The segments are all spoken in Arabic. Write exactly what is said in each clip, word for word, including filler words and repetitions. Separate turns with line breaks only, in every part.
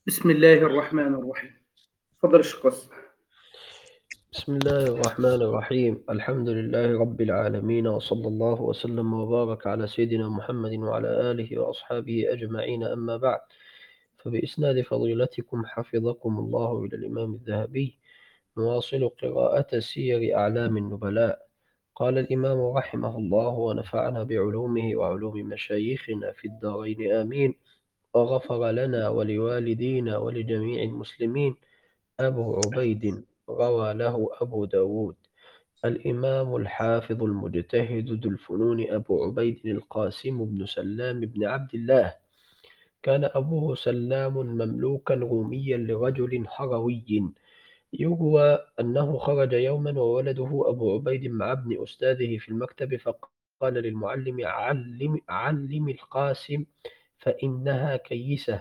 بسم الله الرحمن الرحيم. تفضل يا شيخ قاسم.
بسم الله الرحمن الرحيم الحمد لله رب العالمين وصلى الله وسلم وبارك على سيدنا محمد وعلى آله وأصحابه أجمعين أما بعد فبإسناد فضيلتكم حفظكم الله إلى الإمام الذهبي نواصل قراءة سير أعلام النبلاء. قال الإمام رحمه الله ونفعنا بعلومه وعلوم مشايخنا في الدارين آمين، وغفر لنا ولوالدينا ولجميع المسلمين. أبو عبيد روى له أبو داود الإمام الحافظ المجتهد ذو الفنون أبو عبيد القاسم بن سلام بن عبد الله. كان أبوه سلام مملوكا روميا لرجل حروي. يروى أنه خرج يوما وولده أبو عبيد مع ابن أستاذه في المكتب، فقال للمعلم: علم, علم القاسم فإنها كيسة.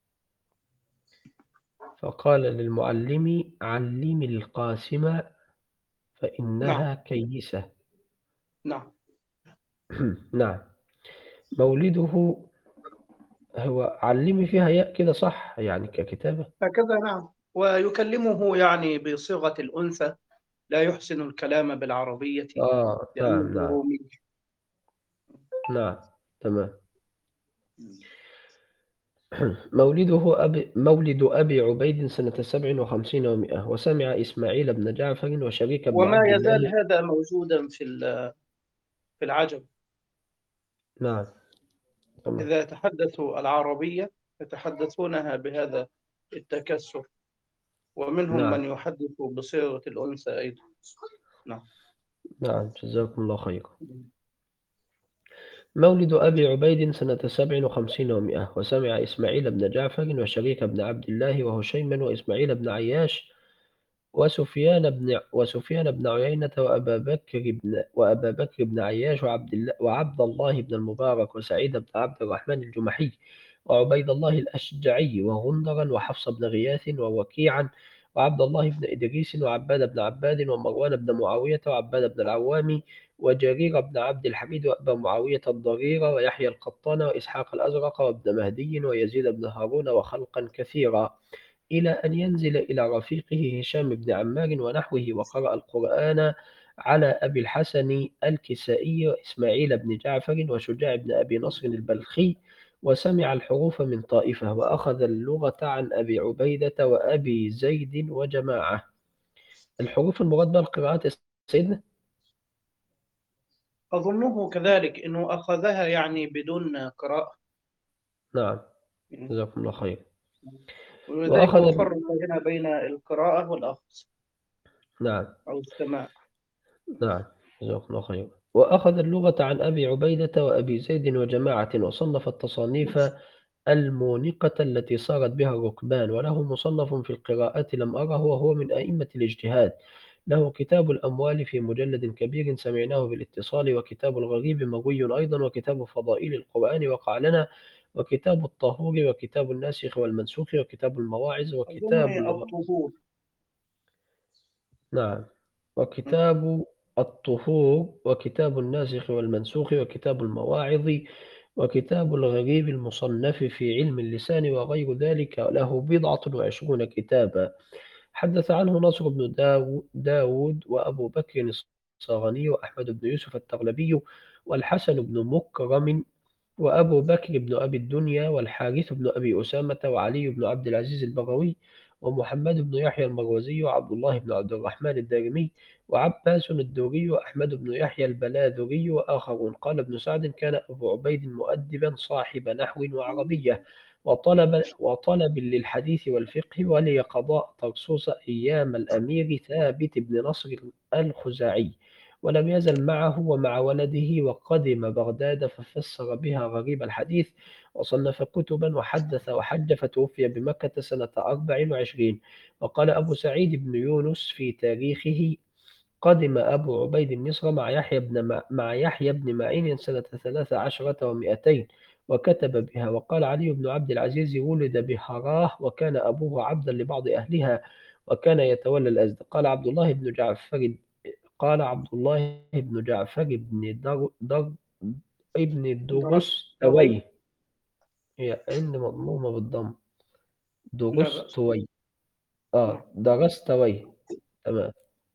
فقال للمعلم: علم القاسم
نعم،
فإنها كيسة.
نعم.
نعم. مولده هو علّمي فيها ياء كده صح، يعني ككتابة؟
هكذا نعم، ويكلمه يعني بصيغة الأنثى، لا يحسن الكلام بالعربية
آه،
لأنه
نعم، نعم،
رومي.
نعم، تمام. مولده أبي مولد أبي عبيد سنة سبع وخمسين ومائة، وسمع إسماعيل بن جعفر وشريك بن
وما
عبد
يزال
الله.
هذا موجودا في ال- في العجم.
نعم، تمام،
إذا تحدثوا العربية يتحدثونها بهذا التكسر، ومنهم
نعم،
من يحدث بصيغة الأنثى أيضا. نعم.
نعم، جزاكم الله خيرا. مولد أبي عبيد سنة سبع وخمسين ومائة، وسمع إسماعيل بن جعفر وشريك بن عبد الله وهشيما وإسماعيل بن عياش وسفيان بن وسفيان بن عيينة وأبا بكر بن وأبا بكر بن عياش وعبد الله وعبد الله بن المبارك وسعيد بن عبد الرحمن الجمحي وعبيد الله الأشجعي وغندرا وحفص بن غياث ووكيعا وعبد الله بن إدريس وعباد بن عباد ومروان بن معاوية وعباد بن العوام وجرير بن عبد الحميد وأبا معاوية الضرير ويحيى القطان وإسحاق الأزرق وابن مهدي ويزيد بن هارون وخلقا كثيرا، إلى أن ينزل إلى رفيقه هشام بن عمار ونحوه، وقرأ القرآن على أبي الحسن الكسائي وإسماعيل بن جعفر وشجاع بن أبي نصر البلخي، وسمع الحروف من طائفة، وأخذ اللغة عن أبي عبيدة وأبي زيد وجماعة. الحروف المراد بها القراءات يا سيدنا؟
أظنه كذلك أنه أخذها يعني بدون قراءة.
نعم، جزاكم الله خير.
ولذلك هو
وأخذ
فرق هنا بين القراءة والأخذ
نعم،
أو السماع.
نعم، جزاكم الله خير. وأخذ اللغة عن أبي عبيدة وأبي زيد وجماعة، وصنف التصانيف المونقة التي صارت بها الركبان، وله مصنف في القراءات لم أره، وهو من أئمة الاجتهاد. له كتاب الأموال في مجلد كبير سمعناه بالاتصال، وكتاب الغريب مروي أيضا، وكتاب فضائل القرآن وقع لنا، وكتاب الطهور، وكتاب الناسخ والمنسوخ، وكتاب المواعظ، وكتاب
أظن
الغ...
الطهور.
نعم، وكتاب الطهور، وكتاب الناسخ والمنسوخ، وكتاب المواعظ، وكتاب الغريب المصنف في علم اللسان، وغير ذلك. له بضعة وعشرون كتابا. حدث عنه نصر بن داو- داود وأبو بكر الصغني وأحمد بن يوسف التغلبي والحسن بن مكرم وأبو بكر بن أبي الدنيا والحارث بن أبي أسامة وعلي بن عبد العزيز البغوي ومحمد بن يحيى المروزي وعبد الله بن عبد الرحمن الدارمي وعباس الدوري وأحمد بن يحيى البلاذري وآخرون. قال ابن سعد: كان أبو عبيد مؤدبا صاحب نحو وعربية وطلب وطلب للحديث والفقه، ولي قضاء طرسوس أيام الأمير ثابت بن نصر الخزاعي، ولم يزل معه ومع ولده، وقدم بغداد ففسر بها غريب الحديث، وصنف كتبا وحدث وحج، فتوفي بمكة سنة أربع وعشرين. وقال أبو سعيد بن يونس في تاريخه: قدم أبو عبيد مصر مع يحيى بن مع مع يحيى بن معين سنة ثلاث عشرة ومائتين، وكتب بها. وقال علي بن عبد العزيز: ولد بحراه، وكان أبوه عبدا لبعض أهلها، وكان يتولى الأزد. قال عبد الله بن جعفر قال عبد الله بن جعفر بن در در ابن
درستوي.
الدرستوي، هي عند مضمومة بالضم،
لا بأس.
درستوي آه
نعم.
درستوي تمام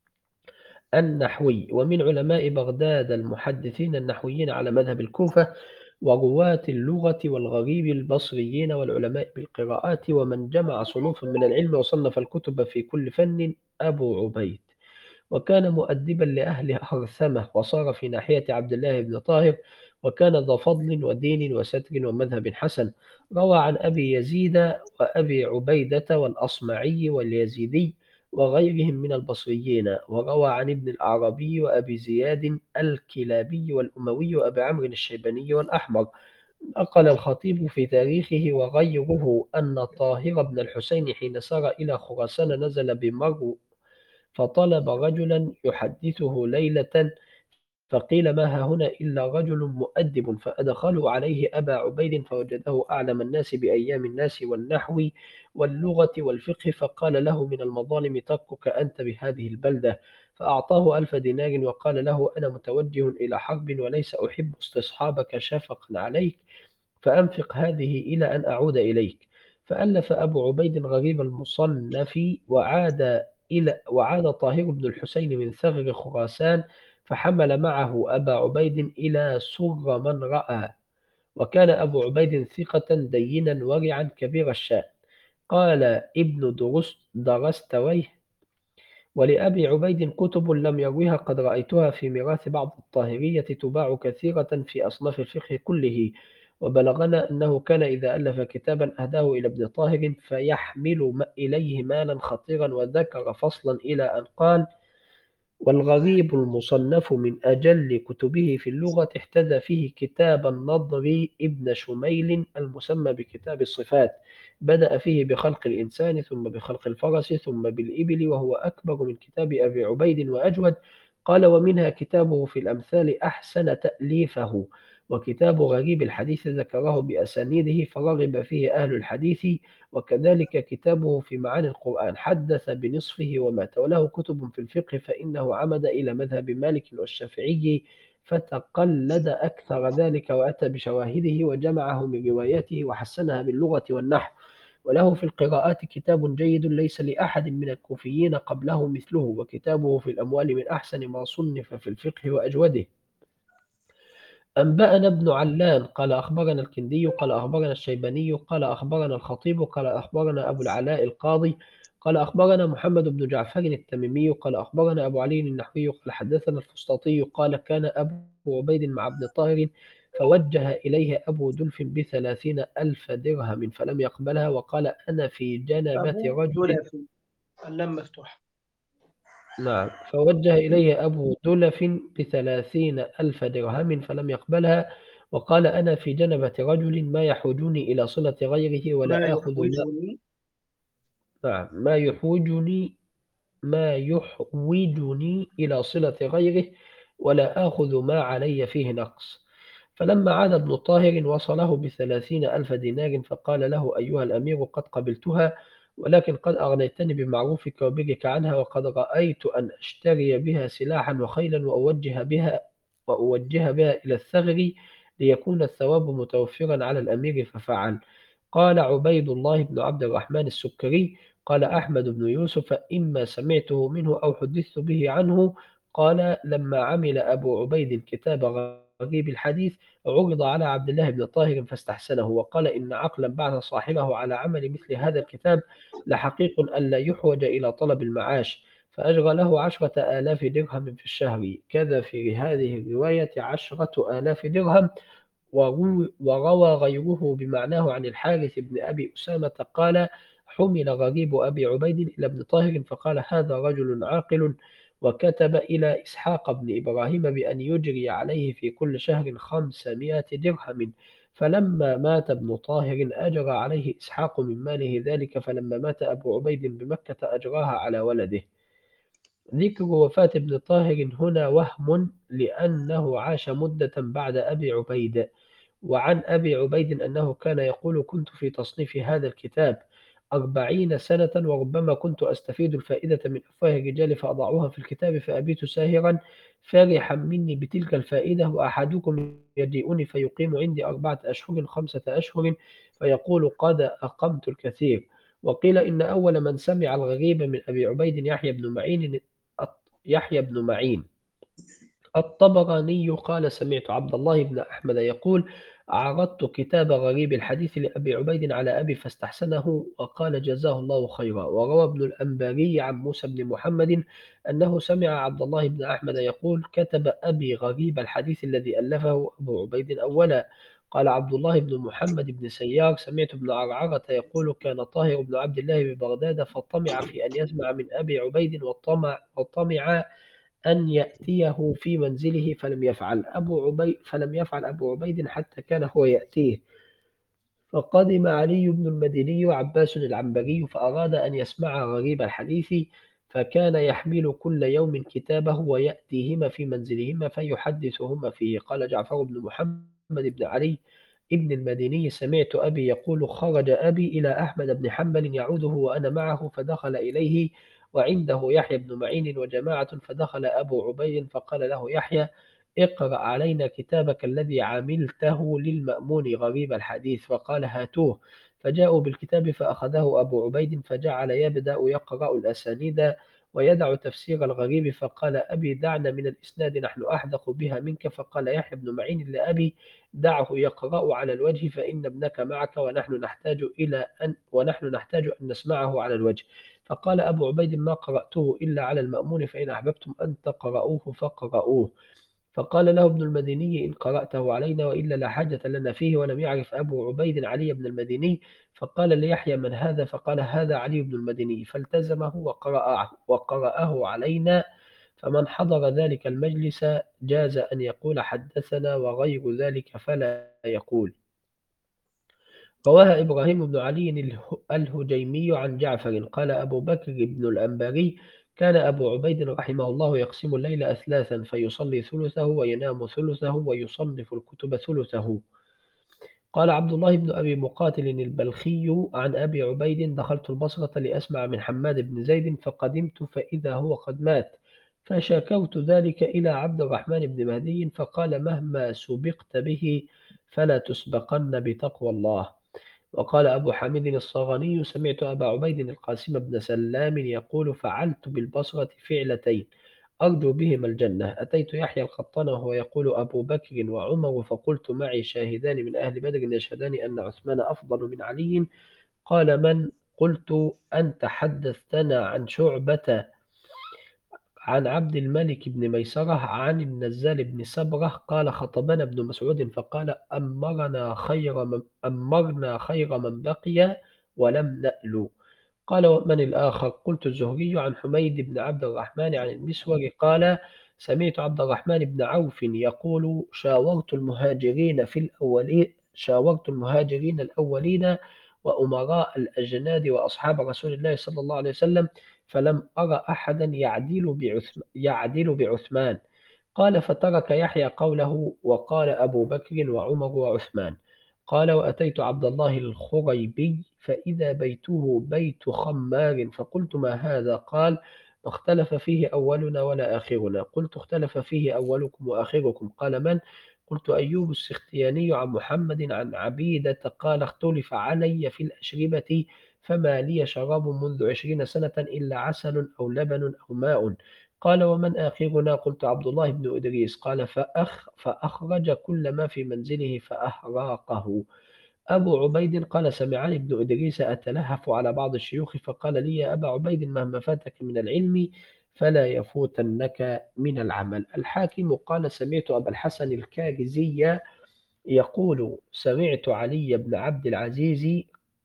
النحوي، ومن علماء بغداد المحدثين النحويين على مذهب الكوفة، ورواة اللغة والغريب البصريين والعلماء بالقراءات، ومن جمع صنوفا من العلم وصنف الكتب في كل فن أبو عبيد. وكان مؤدبا لأهل هرثمة، وصار في ناحية عبد الله بن طاهر، وكان ذا فضل ودين وستر ومذهب حسن. روى عن أبي يزيد وأبي عبيدة والأصمعي واليزيدي وغيرهم من البصريين، وروى عن ابن الأعرابي وأبي زياد الكلابي والأموي وأبي عمرو الشيباني والأحمر. نقل الخطيب في تاريخه وغيره أن طاهر بن الحسين حين سار إلى خراسان نزل بمرو، فطلب رجلا يحدثه ليلة، فقيل ما ها هنا إلا رجل مؤدب، فأدخلوا عليه أبا عبيد فوجده أعلم الناس بأيام الناس والنحو واللغة والفقه، فقال له من المظالم تركك أنت بهذه البلدة، فأعطاه ألف دينار وقال له أنا متوجه إلى حرب وليس أحب استصحابك شفقا عليك، فأنفق هذه إلى أن أعود إليك. فألف أبو عبيد غريب المصنف، وعاد إلى وعاد طاهر بن الحسين من ثغر خراسان، فحمل معه أبا عبيد إلى سر من رأى. وكان أبو عبيد ثقة دينا ورعا كبير الشأن. قال ابن درست درستويه: ولأبي عبيد كتب لم يروها قد رأيتها في ميراث بعض الطاهرية تباع كثيرة في أصناف الفقه كله، وبلغنا أنه كان إذا ألف كتابا أهداه إلى ابن طاهر فيحمل إليه مالا خطيرا، وذكر فصلا إلى أن قال: والغريب المصنف من أجل كتبه في اللغة احتذى فيه كتاب النضر ابن شميل المسمى بكتاب الصفات، بدأ فيه بخلق الإنسان ثم بخلق الفرس ثم بالإبل، وهو أكبر من كتاب أبي عبيد وأجود. قال: ومنها كتابه في الأمثال أحسن تأليفه، وكتاب غريب الحديث ذكره بأسانيده فرغب فيه أهل الحديث، وكذلك كتابه في معاني القرآن حدث بنصفه ومات. وله كتب في الفقه فإنه عمد إلى مذهب مالك والشافعي فتقلد أكثر ذلك، وأتى بشواهده وجمعه من رواياته وحسنها باللغة والنحو. وله في القراءات كتاب جيد ليس لأحد من الكوفيين قبله مثله، وكتابه في الأموال من أحسن ما صنف في الفقه وأجوده. أنبأنا ابن علان قال أخبرنا الكندي قال أخبرنا الشيباني قال أخبرنا الخطيب قال أخبرنا أبو العلاء القاضي قال أخبرنا محمد بن جعفر التميمي قال أخبرنا أبو علي النحوي قال حدثنا الفسطاطي قال كان أبو عبيد مع ابن طاهر، فوجه إليه أبو دلف بثلاثين ألف درهم فلم يقبلها، وقال أنا في جنبة
أبو
رجل.
دلفي، اللام مفتوحة.
نعم، فوجه إليه أبو دلف بثلاثين ألف درهم فلم يقبلها، وقال أنا في جنبة رجل ما يحوجني إلى صلة غيره
ما
ولا آخذ ما
يحوجني.
نعم ما يحوجني ما يحوجني إلى صلة غيره ولا آخذ ما علي فيه نقص. فلما عاد ابن طاهر وصله بثلاثين ألف دينار، فقال له أيها الأمير قد قبلتها، ولكن قد أغنيتني بمعروفك وبرك عنها، وقد رأيت أن أشتري بها سلاحا وخيلا وأوجه بها وأوجه بها إلى الثغر ليكون الثواب متوفرا على الأمير، ففعل. قال عبيد الله بن عبد الرحمن السكري قال أحمد بن يوسف إما سمعته منه أو حدثت به عنه. قال لما عمل أبو عبيد كتاب غريب الحديث عرض على عبد الله بن طاهر فاستحسنه، وقال إن عقلا بعث صاحبه على عمل مثل هذا الكتاب لحقيق أن لا يحوج إلى طلب المعاش، فأجرى له عشرة آلاف درهم في الشهر. كذا في هذه الرواية عشرة آلاف درهم. وروي- وروى غيره بمعناه عن الحارث بن أبي أسامة قال حمل غريب أبي عبيد إلى ابن طاهر فقال هذا رجل عاقل، وكتب إلى إسحاق بن إبراهيم بأن يجري عليه في كل شهر خمسمائة درهم. فلما مات ابن طاهر أجرى عليه إسحاق من ماله ذلك، فلما مات أبو عبيد بمكة أجراها على ولده. ذكر وفاة ابن طاهر هنا وهم، لأنه عاش مدة بعد أبي عبيد. وعن أبي عبيد أنه كان يقول كنت في تصنيف هذا الكتاب أربعين سنة، وربما كنت أستفيد الفائدة من أفواه الرجال فأضعها في الكتاب فأبيت ساهرا فرحا مني بتلك الفائدة، وأحدكم يجيئني فيقيم عندي أربعة أشهر خمسة أشهر فيقول قد أقمت الكثير، وقيل إن أول من سمع الغريب من أبي عبيد يحيى بن معين يحيى بن معين الطبراني قال سمعت عبد الله بن أحمد يقول عرضت كتاب غريب الحديث لأبي عبيد على أبي فاستحسنه وقال جزاه الله خيرا. وروى ابن الأنباري عن موسى بن محمد أنه سمع عبد الله بن أحمد يقول كتب أبي غريب الحديث الذي ألفه أبو عبيد أولا. قال عبد الله بن محمد بن سيار سمعت ابن عرعرة يقول كان طاهر بن عبد الله ببغداد فطمع في أن يسمع من أبي عبيد وطمع, وطمع أن يأتيه في منزله فلم يفعل أبو عبيد فلم يفعل أبو عبيد حتى كان هو يأتيه. فقدم علي بن المديني وعباس العنبري فأراد أن يسمع غريب الحديث فكان يحمل كل يوم كتابه ويأتيهما في منزلهما فيحدثهما فيه. قال جعفر بن محمد بن علي ابن المديني سمعت أبي يقول خرج أبي إلى أحمد بن حنبل يعوده وأنا معه فدخل إليه وعنده يحيى بن معين وجماعة فدخل أبو عبيد فقال له يحيى اقرأ علينا كتابك الذي عملته للمأمون غريب الحديث. فقال هاتوه. فجاءوا بالكتاب فأخذه أبو عبيد فجعل يبدأ يقرأ الأسانيد ويدع تفسير الغريب. فقال أبي دعنا من الإسناد نحن أحدق بها منك. فقال يحيى بن معين لأبي دعه يقرأ على الوجه فإن ابنك معك ونحن نحتاج إلى أن ونحن نحتاج أن نسمعه على الوجه. فقال أبو عبيد ما قرأته إلا على المأمون فإن أحببتم أن تقرؤوه فقرؤوه. فقال له ابن المديني إن قرأته علينا وإلا لا حاجة لنا فيه. ولم يعرف أبو عبيد علي بن المديني. فقال ليحيى من هذا؟ فقال هذا علي بن المديني. فالتزمه وقرأه, وقرأه علينا. فمن حضر ذلك المجلس جاز أن يقول حدثنا وغير ذلك فلا يقول. رواها إبراهيم بن علي الهجيمي عن جعفر قال أبو بكر بن الأنباري كان أبو عبيد رحمه الله يقسم الليل أثلاثا فيصلي ثلثه وينام ثلثه ويصنف الكتب ثلثه. قال عبد الله بن أبي مقاتل البلخي عن أبي عبيد دخلت البصرة لأسمع من حماد بن زيد فقدمت فإذا هو قد مات فشكوت ذلك إلى عبد الرحمن بن مهدي فقال مهما سبقت به فلا تسبقن بتقوى الله. وقال أبو حميد الصغاني سمعت أبا عبيد القاسم بن سلام يقول فعلت بالبصرة فعلتين أرجو بهما الجنة. أتيت يحيى القطان وهو يقول أبو بكر وعمر فقلت معي شاهدان من أهل بدر يشهدان أن عثمان أفضل من علي. قال من؟ قلت أنت حدثتنا عن شعبة عن عبد الملك بن ميسرة عن النزال بن سبرة قال خطبنا ابن مسعود فقال أمرنا خير من, أمرنا خير من بقي ولم نألو. قال ومن الآخر؟ قلت الزهري عن حميد بن عبد الرحمن عن المسور قال سمعت عبد الرحمن بن عوف يقول شاورت المهاجرين في الأولين شاورت المهاجرين الأولين وأمراء الأجناد وأصحاب رسول الله صلى الله عليه وسلم فلم أرى أحدا يعدل بعثمان, يعدل بعثمان. قال فترك يحيى قوله وقال أبو بكر وعمر وعثمان. قال وأتيت عبد الله الخريبي فإذا بيته بيت خمار فقلت ما هذا؟ قال ما اختلف فيه أولنا ولا آخرنا. قلت اختلف فيه أولكم وآخركم. قال من؟ قلت أيوب السختياني عن محمد عن عبيدة قال اختلف علي في الأشربة فما لي شراب منذ عشرين سنة إلا عسل أو لبن أو ماء. قال ومن آخرنا؟ قلت عبد الله بن إدريس. قال فأخ فأخرج كل ما في منزله فأحراقه. أبو عبيد قال سمعني ابن إدريس أتلهف على بعض الشيوخ فقال لي يا أبا عبيد مهما فاتك من العلم فلا يفوتنك من العمل. الحاكم قال سمعت أبا الحسن الكارزي يقول سمعت علي بن عبد العزيز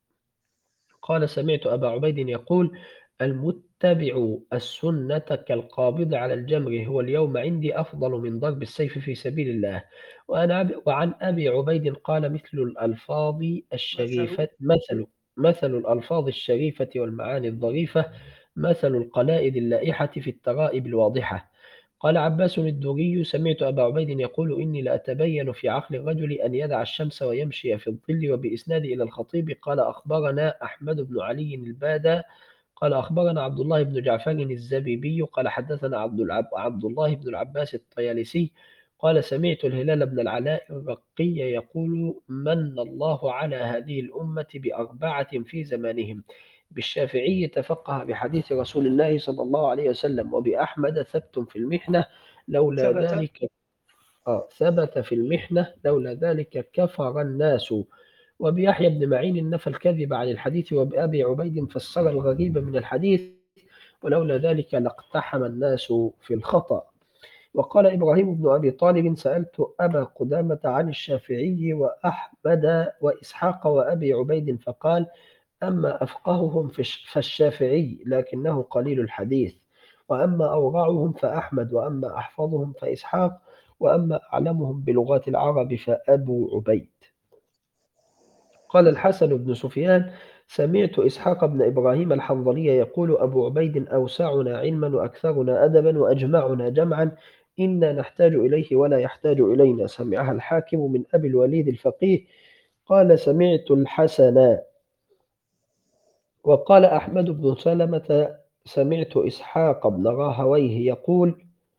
قال سمعت أبا عبيد يقول المتبع السنة كالقابض على الجمر هو اليوم عندي أفضل من ضرب السيف في سبيل الله. وأنا وعن أبي عبيد قال مثل الألفاظ
مثل
الشريفة مثل مثل الألفاظ الشريفة والمعاني الظريفة مثل القلائد اللائحة في الترائب الواضحة. قال عباس الدوري سمعت أبا عبيد يقول إني لأتبين في عقل الرجل أن يدع الشمس ويمشي في الظل. وبإسناد إلى الخطيب قال أخبرنا أحمد بن علي البادى قال أخبرنا عبد الله بن جعفر الزبيبي قال حدثنا عبد, العب عبد الله بن العباس الطيالسي قال سمعت الهلال بن العلاء الرقي يقول من الله على هذه الأمة بأربعة في زمانهم بالشافعي تفقه بحديث رسول الله صلى الله عليه وسلم، وبأحمد ثبت في المحنة لولا
ثبت.
ذلك آه ثبت في المحنة لولا ذلك كفر الناس. وبيحيى بن معين نفى الكذب عن الحديث، وبأبي عبيد فسر الغريب من الحديث، ولولا ذلك لاقتحم الناس في الخطأ. وقال إبراهيم بن أبي طالب: سألت أبا قدامة عن الشافعي وأحمد وإسحاق وأبي عبيد، فقال: أما أفقههم فالشافعي لكنه قليل الحديث، وأما أورعهم فأحمد، وأما أحفظهم فإسحاق، وأما أعلمهم بلغات العرب فأبو عبيد. قال الحسن بن سفيان: سمعت إسحاق بن إبراهيم الحنظلي يقول: أبو عبيد أوسعنا علما وأكثرنا أدبا وأجمعنا جمعا، إنا نحتاج إليه ولا يحتاج إلينا. سمعها الحاكم من أبي الوليد الفقيه. قال: سمعت الحسن. وقال أحمد بن سلمة: سمعت إسحاق بن راهويه يقول: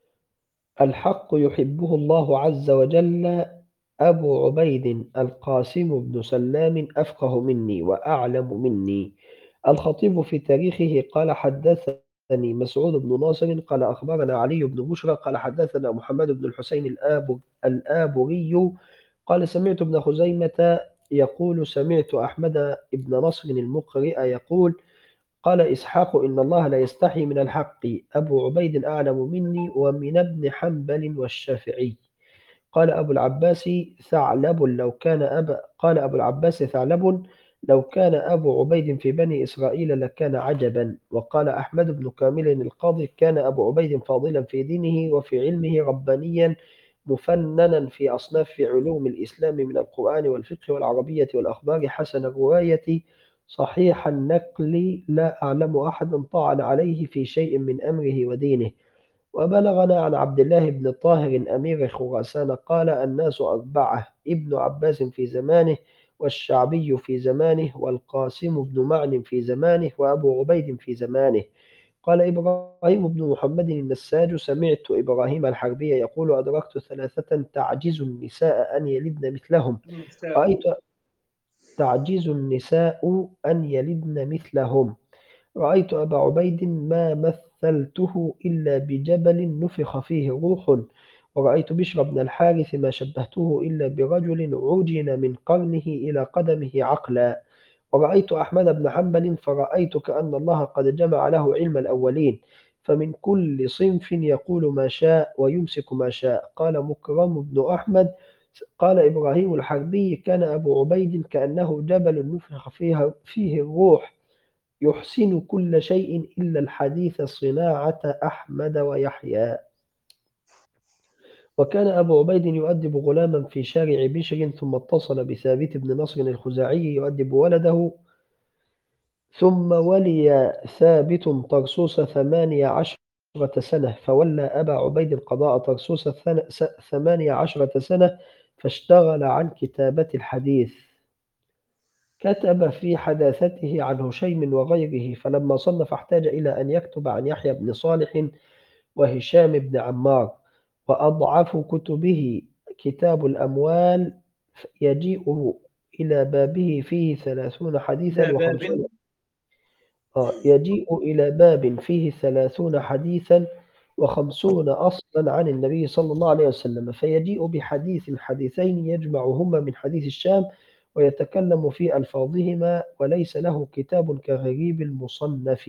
الحق يحبه الله عز وجل، أبو عبيد القاسم بن سلام أفقه مني وأعلم مني. الخطيب في تاريخه قال: حدثني مسعود بن ناصر قال أخبرنا علي بن بشرى قال حدثنا محمد بن الحسين الآب الآبري قال: سمعت ابن خزيمة يقول: سمعت أحمد بن نصر المقرئ يقول: قال إسحاق: إن الله لا يستحي من الحق، أبو عبيد أعلم مني ومن ابن حنبل والشافعي. قال أبو العباس ثعلب لو كان أبا قال أبو العباس ثعلب لو كان أبو عبيد في بني إسرائيل لكان عجبا. وقال أحمد بن كامل القاضي: كان أبو عبيد فاضلا في دينه وفي علمه، ربانيا مفننا في أصناف علوم الإسلام من القرآن والفقه والعربية والأخبار، حسن الرواية صحيح النقل، لا أعلم أحدا طعن عليه في شيء من أمره ودينه. وبلغنا عن عبد الله بن طاهر أمير خراسان قال: الناس أربعة: ابن عباس في زمانه، والشعبي في زمانه، والقاسم بن معن في زمانه، وأبو عبيد في زمانه. قال إبراهيم بن محمد النساج: سمعت إبراهيم الحربي يقول: أدركت ثلاثة تعجز النساء أن يلدن مثلهم. رأيت
النساء.
تعجز النساء أن يلدن مثلهم. رأيت أبا عبيد ما مثلته إلا بجبل نفخ فيه روح. ورأيت بشر بن الحارث ما شبهته إلا برجل عجن من قرنه إلى قدمه عقلا. ورأيت أحمد بن حنبل فرأيت كأن الله قد جمع له علم الأولين، فمن كل صنف يقول ما شاء ويمسك ما شاء. قال مكرم بن أحمد: قال إبراهيم الحربي: كان أبو عبيد كأنه جبل نفخ فيه, فيه الروح، يحسن كل شيء إلا الحديث صناعة أحمد ويحيى. وكان أبو عبيد يؤدب غلاما في شارع بشر، ثم اتصل بثابت بن نصر الخزاعي يؤدب ولده، ثم ولي ثابت طرسوس ثمانية عشرة سنة، فولى أبا عبيد قضاء طرسوس ثمانية عشرة سنة، فاشتغل عن كتابة الحديث. كتب في حداثته عن هشيم وغيره، فلما صنف احتاج إلى أن يكتب عن يحيى بن صالح وهشام بن عمار. وأضعف كتبه كتاب الأموال، يجيء إلى بابه فيه ثلاثون حديثا
إلى باب.
وخمسون آه يجيء إلى باب فيه ثلاثون حديثا وخمسون أصلا عن النبي صلى الله عليه وسلم، فيجيء بحديث حديثين يجمعهما من حديث الشام ويتكلم في ألفاظهما، وليس له كتاب كغريب المصنف.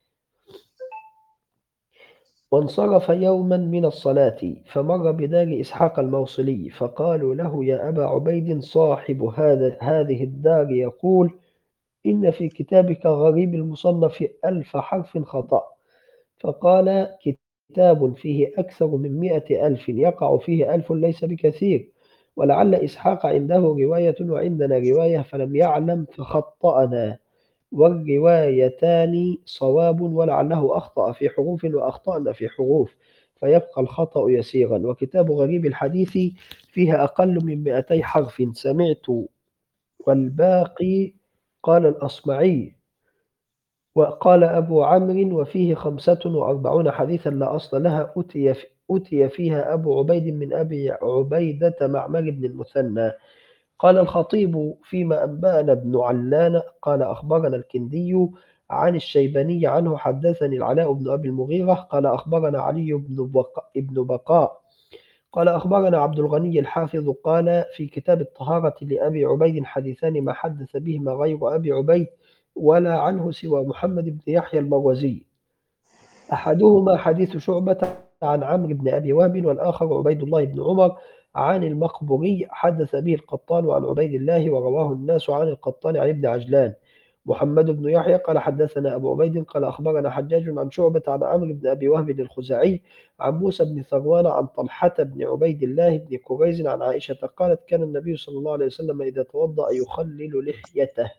وانصرف يوما من الصلاة فمر بدار إسحاق الموصلي، فقالوا له: يا أبا عبيد، صاحب هذا هذه الدار يقول إن في كتابك غريب المصنف ألف حرف خطأ. فقال: كتاب فيه أكثر من مئة ألف يقع فيه ألف ليس بكثير، ولعل إسحاق عنده رواية وعندنا رواية فلم يعلم فخطأنا، والروايتان صواب، ولعله أخطأ في حروف وأخطأنا في حروف، فيبقى الخطأ يسيرا. وكتاب غريب الحديث فيها أقل من مئتي حرف. سمعت والباقي. قال الأصمعي: وقال أبو عمرو: وفيه خمسة وأربعون حديثا لا أصل لها، أتي, في أتي فيها أبو عبيد من أبي عبيدة معمر بن المثنى. قال الخطيب فيما أنبأنا ابن علان قال أخبرنا الكندي عن الشيباني عنه حدثني العلاء بن أبي المغيرة قال أخبرنا علي بن بقاء, بن بقاء قال أخبرنا عبد الغني الحافظ قال في كتاب الطهارة لأبي عبيد حديثان ما حدث بهما غير أبي عبيد ولا عنه سوى محمد بن يحيى المروزي. أحدهما حديث شعبة عن عمرو بن أبي وهب والآخر عبيد الله بن عمر عن المقبوري حدث به القطان عن عبيد الله ورواه الناس عن القطان عن ابن عجلان. محمد بن يحيى قال حدثنا أبو عبيد قال أخبرنا حجاج عن شعبة عن عمرو بن أبي وهب الخزاعي عن موسى بن ثروان عن طلحة بن عبيد الله بن كريز عن عائشة قالت كان النبي صلى الله عليه وسلم إذا توضأ يخلل لحيته.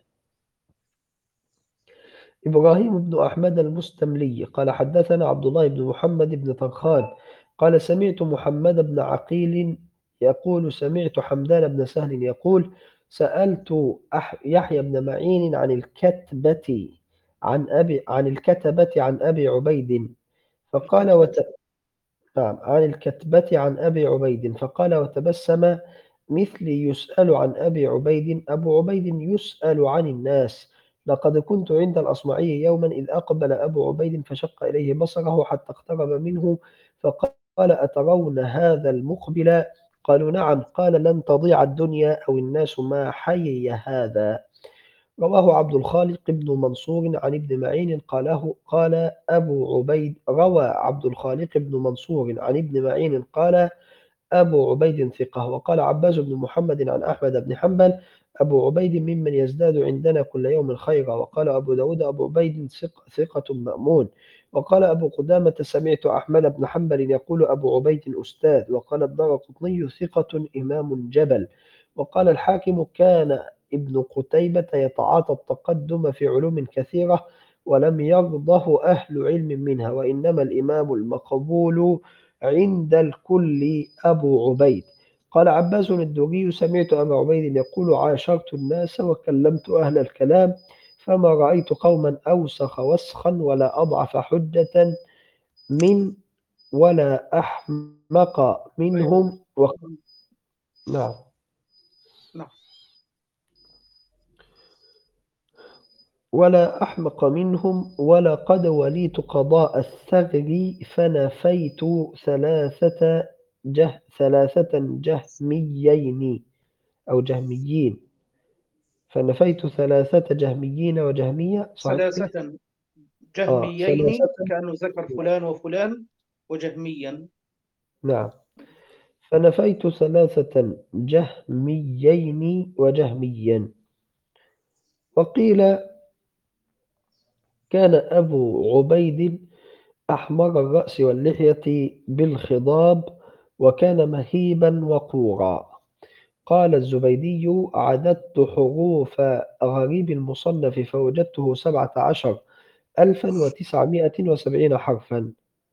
إبراهيم بن أحمد المستملي قال حدثنا عبد الله بن محمد بن طرخان قال سمعت محمد بن عقيل يقول سمعت حمدان بن سهل يقول سألت يحيى بن معين عن الكتبة عن أبي عن الكتبة عن أبي عبيد فقال وت... نعم عن الكتبة عن أبي عبيد فقال وتبسم مثلي يسأل عن أبي عبيد أبو عبيد يسأل عن الناس لقد كنت عند الأصمعي يوما إذ أقبل أبو عبيد فشق إليه بصره حتى اقترب منه فقال أترون هذا المقبل قالوا نعم قال لن تضيع الدنيا أو الناس ما حيي هذا. رواه عبد الخالق بن منصور عن ابن معين قاله قال أبو عبيد روى عبد الخالق بن منصور عن ابن معين قال أبو عبيد ثقة. وقال عباس بن محمد عن أحمد بن حنبل أبو عبيد ممن يزداد عندنا كل يوم خيرا. وقال أبو داود أبو عبيد ثق ثقة مأمون. وقال أبو قدامة سمعت أحمد بن حنبل يقول أبو عبيد أستاذ. وقال الدارقطني ثقة إمام جبل. وقال الحاكم كان ابن قتيبة يتعاطى التقدم في علوم كثيرة ولم يرضه أهل علم منها وإنما الإمام المقبول عند الكل أبو عبيد. قال عباس الدوري سمعت أبا عبيد يقول عاشرت الناس وكلمت أهل الكلام فما رأيت قوما أوسخ وسخا ولا أضعف حجة من ولا أحمق منهم و... نعم
نعم.
ولا أحمق منهم ولقد وليت قضاء الثغر فنفيت ثلاثة جه ثلاثة جهميين أو جهميين فنفيت ثلاثة جهميين وجهمية صحيح؟
ثلاثة
آه
جهميين
ثلاثة
كانوا ذكر فلان وفلان وجهميا.
نعم فنفيت ثلاثة جهميين وجهميا. وقيل كان أبو عبيد أحمر الرأس واللحية بالخضاب وكان مهيبا وقورا. قال الزبيدي عددت حروف غريب المصنف فوجدته سبعة عشر ألفا وتسعمائة وسبعين حرفا.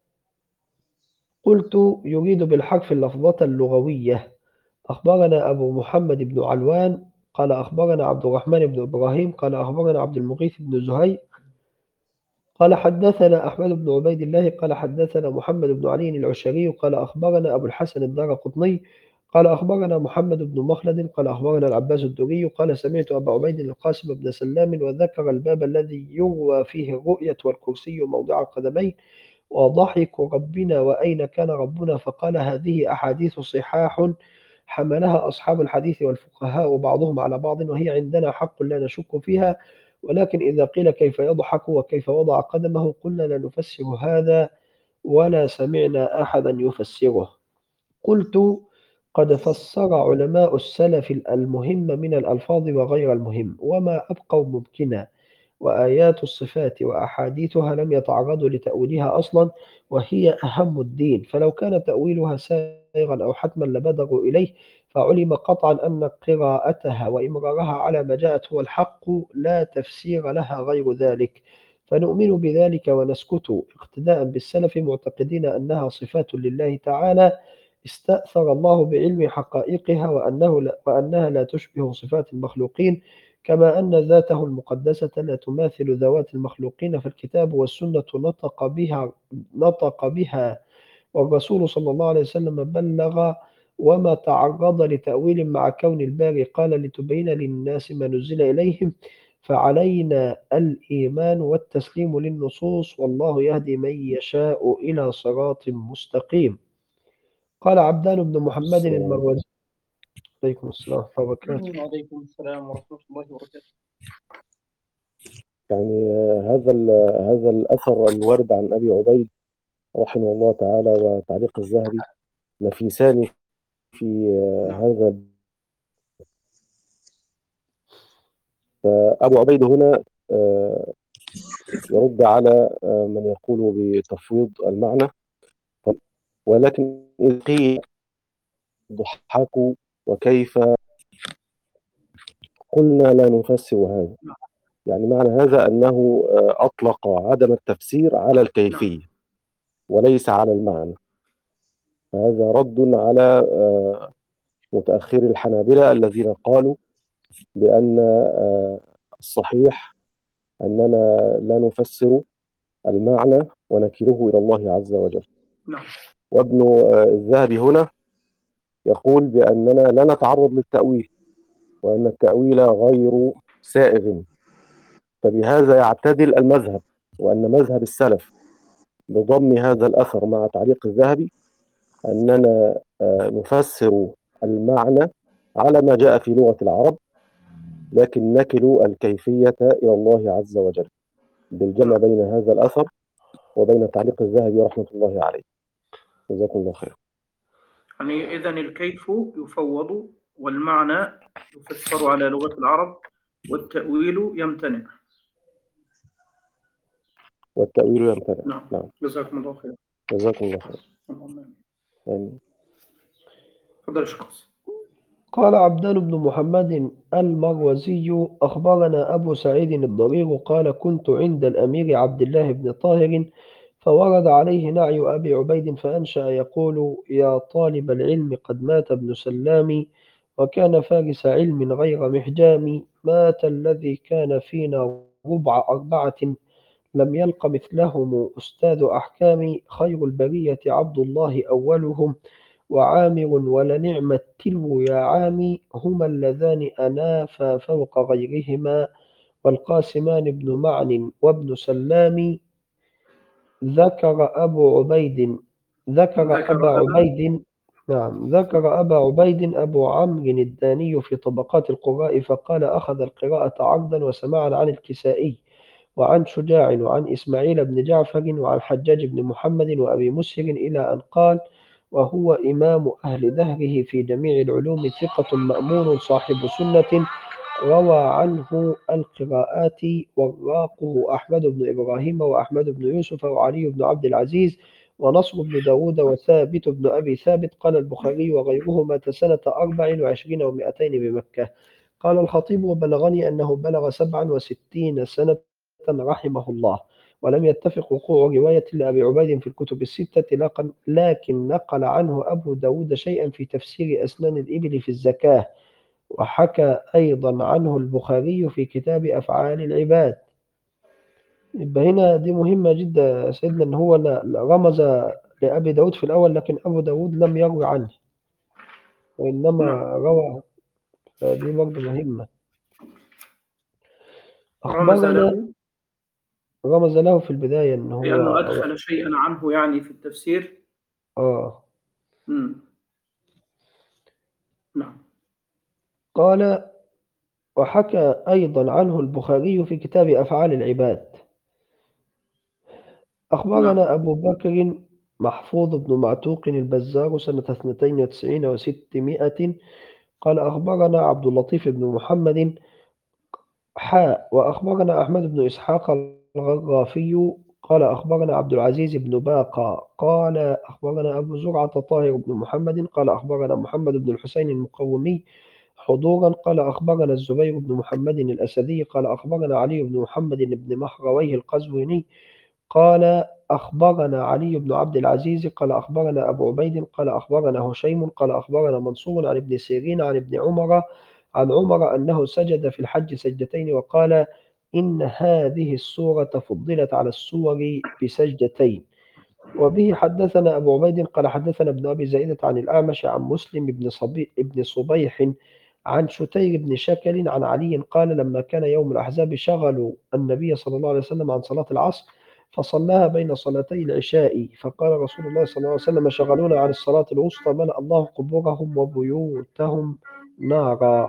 قلت يريد بالحرف اللفظة اللغوية. أخبرنا أبو محمد بن علوان قال أخبرنا عبد الرحمن بن إبراهيم قال أخبرنا عبد المغيث بن زهير قال حدثنا أحمد بن عبيد الله قال حدثنا محمد بن علي العشري قال أخبرنا أبو الحسن الدارقطني قال أخبرنا محمد بن مخلد قال أخبرنا العباس الدوري قال سمعت أبا عبيد القاسم بن سلام وذكر الباب الذي يروى فيه الرؤية والكرسي موضع القدمين وضحك ربنا وأين كان ربنا فقال هذه أحاديث صحاح حملها أصحاب الحديث والفقهاء بعضهم على بعض وهي عندنا حق لا نشك فيها ولكن إذا قيل كيف يضحك وكيف وضع قدمه قلنا لا نفسر هذا ولا سمعنا أحدا يفسره. قلت قد فسر علماء السلف المهم من الألفاظ وغير المهم وما أبقوا ممكنا وآيات الصفات وأحاديثها لم يتعرضوا لتأويلها أصلا وهي أهم الدين فلو كان تأويلها سائغا أو حتما لبدروا إليه فعلم قطعا أن قراءتها وإمرارها على ما جاءت هو الحق لا تفسير لها غير ذلك فنؤمن بذلك ونسكت اقتداء بالسلف معتقدين أنها صفات لله تعالى استأثر الله بعلم حقائقها وأنه لا وأنها لا تشبه صفات المخلوقين كما أن ذاته المقدسة لا تماثل ذوات المخلوقين فالكتاب والسنة نطق بها نطق بها والرسول صلى الله عليه وسلم بلغ وما تعرض لتأويل مع كون الباري قال لتبين للناس ما نزل إليهم فعلينا الإيمان والتسليم للنصوص، والله يهدي من يشاء إلى صراط مستقيم. قال عبدان بن محمد
السلام.
المروزي. عليكم السلام ورحمة الله وبركاته.
وعليكم السلام ورحمة الله وبركاته.
يعني آه، هذا ال- هذا الأثر الوارد عن أبي عبيد رحمه الله تعالى وتعليق الذهبي نفيسان في آه،
نعم.
هذا. فأبو عبيد هنا آه، يرد على آه، من يقول بتفويض المعنى، ولكن إذ قيل ضحاك وكيف قلنا لا نفسر هذا،
نعم.
يعني معنى هذا أنه آه، أطلق عدم التفسير على
نعم.
الكيفية وليس على المعنى. هذا رد على آه، متأخري الحنابلة الذين قالوا بأن آه، الصحيح أننا لا نفسر المعنى ونكله إلى الله عز وجل.
نعم.
وابن آه، الذهبي هنا يقول بأننا لا نتعرض للتأويل وأن التأويل غير سائغ، فبهذا يعتدل المذهب، وأن مذهب السلف بضم هذا الأثر مع تعليق الذهبي أننا آه، نفسر المعنى على ما جاء في لغة العرب، لكن نكل الكيفية إلى الله عز وجل، بالجمع بين هذا الأثر وبين تعليق الذهبي رحمة الله عليه. جزاكم الله خير.
يعني إذن الكيف يفوض والمعنى يفسر على لغة العرب والتأويل يمتنع.
والتأويل يمتنع.
نعم.
نعم.
جزاكم الله خير.
جزاكم الله خير.
اللهم
آمين.
تفضل يا شخص.
قال عبدان بن محمد المروزي أخبرنا أبو سعيد الضرير قال كنت عند الأمير عبد الله بن طاهر فورد عليه نعي أبي عبيد فأنشأ يقول يا طالب العلم قد مات ابن سلام وكان فارس علم غير محجام، مات الذي كان فينا ربع أربعة لم يلق مثلهم أستاذ أحكام، خير البرية عبد الله أولهم وعامر ولنعم التلو يا عامي، هما اللذان أنافا فوق غيرهما والقاسمان بن معن وابن سلام. ذكر أبو عبيد ذكر
ذكر
أبا
أبا
عبيد نعم ذكر أبا عبيد أبو عمرو الداني في طبقات القراء فقال أخذ القراءة عرضا وسماعا عن الكسائي وعن شجاع وعن إسماعيل بن جعفر وعن حجاج بن محمد وأبي مسهر إلى أن قال وهو إمام أهل دهره في جميع العلوم ثقة مأمون صاحب سنة روى عنه القراءات وراقه أحمد بن إبراهيم وأحمد بن يوسف وعلي بن عبد العزيز ونصر بن داود وثابت بن أبي ثابت. قال البخاري وغيره مات سنة أربع وعشرين ومائتين بمكة. قال الخطيب وبلغني أنه بلغ سبعا وستين سنة رحمه الله، ولم يتفق وقوع رواية لأبي عبيد في الكتب الستة، لكن نقل عنه أبو داود شيئا في تفسير أسنان الإبل في الزكاة، وحكى أيضا عنه البخاري في كتاب أفعال العباد. يبقى هنا دي مهمة جدا سيدنا أن هو رمز لأبي داود في الأول، لكن أبو داود لم يروي عنه وإنما
نعم.
روى، فدي برضه مهمة.
رمز
أخبرنا
له
رمز له في البداية أن هو
لأنه أدخل شيئا عنه يعني في التفسير.
آه
مم. نعم.
قال وحكى أيضا عنه البخاري في كتاب أفعال العباد. أخبرنا
نعم.
أبو بكر محفوظ بن معتوق البزار سنة اثنتين وتسعين وستمائة قال أخبرنا عبد اللطيف بن محمد حاء وأخبرنا أحمد بن إسحاق الغرافي قال أخبرنا عبد العزيز بن باقة قال أخبرنا أبو زرعة طاهر بن محمد قال أخبرنا محمد بن الحسين المقومي حضورا قال أخبرنا الزبير بن محمد الأسدي قال أخبرنا علي بن محمد بن مهرويه القزويني قال أخبرنا علي بن عبد العزيز قال أخبرنا أبو عبيد قال أخبرنا هشيم قال أخبرنا منصور عن ابن سيرين عن ابن عمر عن عمر أنه سجد في الحج سجدتين وقال إن هذه السورة فضلت على السور بسجدتين. وبه حدثنا أبو عبيد قال حدثنا ابن أبي زائدة عن الأعمش عن مسلم بن صبي ابن صبيح عن شتير بن شكل عن علي قال لما كان يوم الأحزاب شغلوا النبي صلى الله عليه وسلم عن صلاة العصر فصلاها بين صلاتي العشاء فقال رسول الله صلى الله عليه وسلم شغلونا عن الصلاة الوسطى ملأ الله قبورهم وبيوتهم نارا.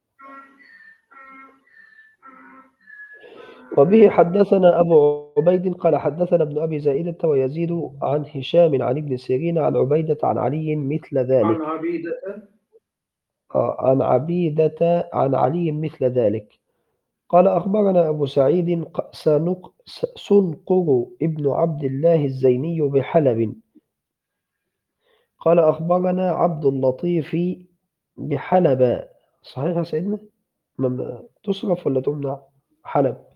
وبه حدثنا أبو عبيد قال حدثنا ابن أبي زائدة ويزيد عن هشام عن ابن سيرين عن عبيدة عن علي مثل ذلك.
عن عبيدة
آه، عن عبيدة عن علي مثل ذلك. قال أخبرنا أبو سعيد ق- سنق- س- سنقر ابن عبد الله الزيني بحلب قال أخبرنا عبد اللطيف بحلب. صحيح يا سيدنا؟ مم- تصرف ولا تمنع حلب؟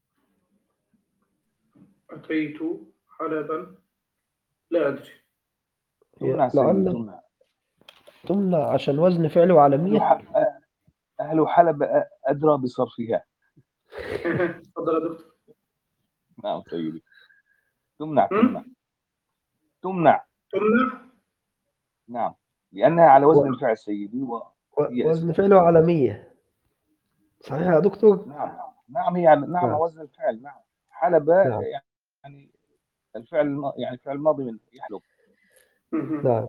أتيت حلبا، لا أدري.
تمنع سيدي
لعل
تمنع.
تمنع عشان وزن فعله عالمية.
أهل ح- أهل حلب أ- أدرى بصرفها.
تفضل يا دكتور.
نعم سيدي. تمنع
هم؟
تمنع تمنع
تمنع.
نعم، لأنها على وزن
و-
الفعل سيدي وهي
و- وزن
اسم.
فعله عالمية. صحيح يا دكتور؟
نعم نعم هي على- نعم
نعم
وزن الفعل. نعم حلب
نعم
يعني الفعل الم- يعني الفعل الماضي من يحلب.
مهم.
نعم.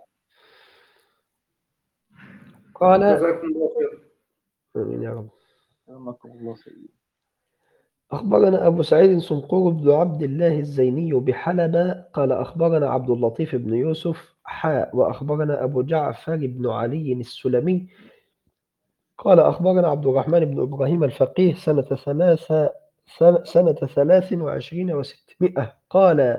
قال
جزاكم الله خير.
آمين يا رب.
رحمكم الله سيدي.
أخبرنا أبو سعيد سنقور بن عبد الله الزيني بحلب قال أخبرنا عبد اللطيف بن يوسف حاء وأخبرنا أبو جعفر بن علي السلمي قال أخبرنا عبد الرحمن بن إبراهيم الفقيه سنة ثلاثة سنة, سنة ثلاث وعشرين وستمائة قال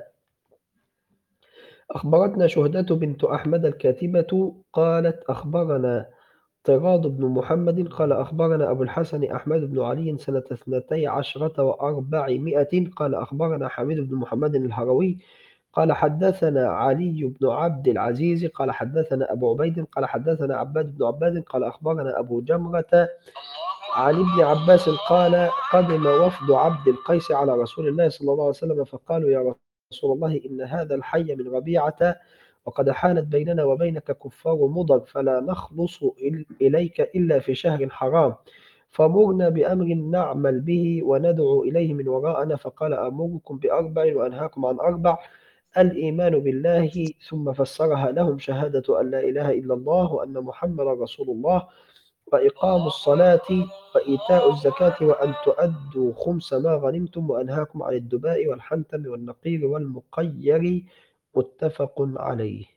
أخبرتنا شهدة بنت أحمد الكاتبة قالت أخبرنا طراد بن محمد قال أخبرنا أبو الحسن أحمد بن علي سنة اثنتي عشرة وأربعمائة قال أخبرنا حميد بن محمد الهروي قال حدثنا علي بن عبد العزيز قال حدثنا أبو عبيد قال حدثنا عباد بن عباد قال أخبرنا أبو جمرة عن ابن عباس قال قدم وفد عبد القيس على رسول الله صلى الله عليه وسلم فقالوا يا رسول الله إن هذا الحي من ربيعة وقد حالت بيننا وبينك كفار مضر فلا نخلص إل- إليك إلا في شهر حرام فمرنا بأمر نعمل به وندعو إليه من وراءنا فقال أمركم بأربع وأنهاكم عن أربع الإيمان بالله ثم فسرها لهم شهادة أن لا إله إلا الله وأن محمد رسول الله وإقام الصلاة وإيتاء الزكاة وأن تؤدوا خمس ما غنمتم وأنهاكم عن الدباء والحنتم والنقير والمقير متفق عليه.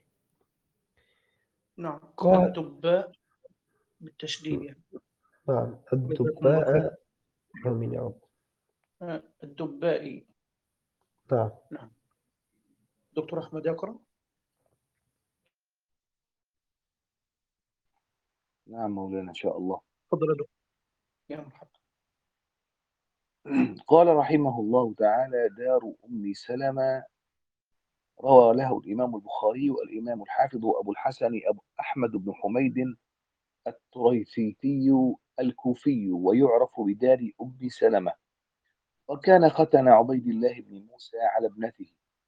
نعم
قال
الدباء بالتشديد يعني.
نعم
جزاكم الله خير.
الدباء. آمين يا رب.
آه، الدبائي.
نعم
نعم. دكتور أحمد يقرأ.
نعم مولانا إن شاء الله.
تفضل يا دكتور. يا مرحبا.
قال رحمه الله تعالى دار أم سلمة روى له الإمام البخاري والإمام الحافظ أبو الحسن أبو أحمد بن حميد التريثيتي الكوفي ويعرف بدار أم سلمة. وكان ختن عبيد الله بن موسى على ابنته.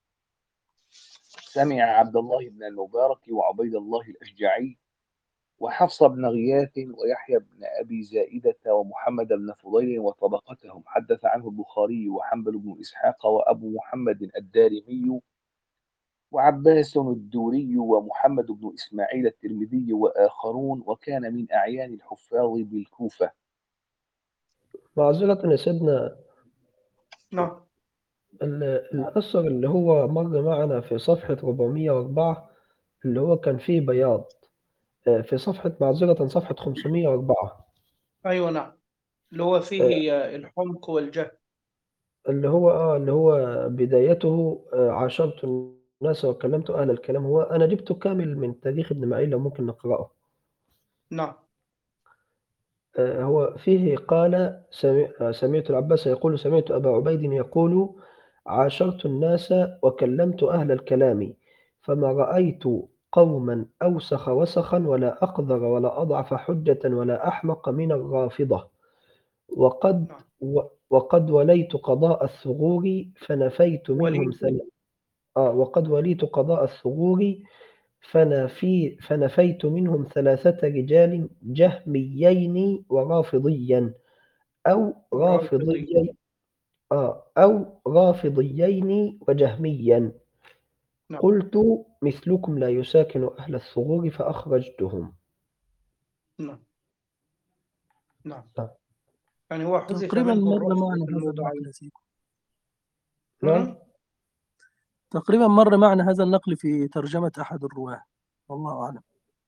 سمع عبد الله بن المبارك وعبيد الله الأشجعي وحفص بن غياث ويحيى بن أبي زائدة ومحمد بن فضيل وطبقتهم. حدث عنه البخاري وحنبل بن إسحاق وأبو محمد الدارمي وعباس الدوري ومحمد بن إسماعيل الترمذي وآخرون وكان من أعيان الحفاظ بالكوفة.
معذرة يا سيدنا.
نعم.
ال- الأثر اللي هو مر معنا في صفحة أربعمائة وأربعة اللي هو كان فيه بياض آه، في صفحة معذرة صفحة خمسمائة وأربعة
أيوة نعم. اللي هو
آه،
فيه آه، الحمق والجهل.
اللي هو اه اللي هو بدايته آه، عاشرت الناس وكلمت أهل الكلام. هو أنا جبته كامل من تاريخ ابن معين لو ممكن نقرأه.
نعم.
آه، هو فيه قال سمع- آه، سمعت العباس يقول سمعت أبا عبيد يقول عاشرت الناس وكلمت أهل الكلام فما رأيت قوما أوسخ وسخا ولا أقذر ولا أضعف حجة ولا أحمق من الرافضة وقد
نعم.
و- وقد وليت قضاء الثغور فنفيت منهم
وليد.
ثل... آه وقد وليت قضاء الثغور فنفي فنفيت منهم ثلاثة رجال جهميين ورافضيا أو
رافضي.
رافضيين آه أو رافضيين وجهميا.
نعم
قلت مثلكم لا يساكن أهل الثغور فأخرجتهم.
نعم نعم.
نعم.
يعني هو حذف
تقريبا
منه
مر
الرفض
معنا
في
هذا
الموضعين.
النقل يا سيدي.
نعم.
تقريبا مر معنا هذا النقل في ترجمة أحد الرواة، والله أعلم.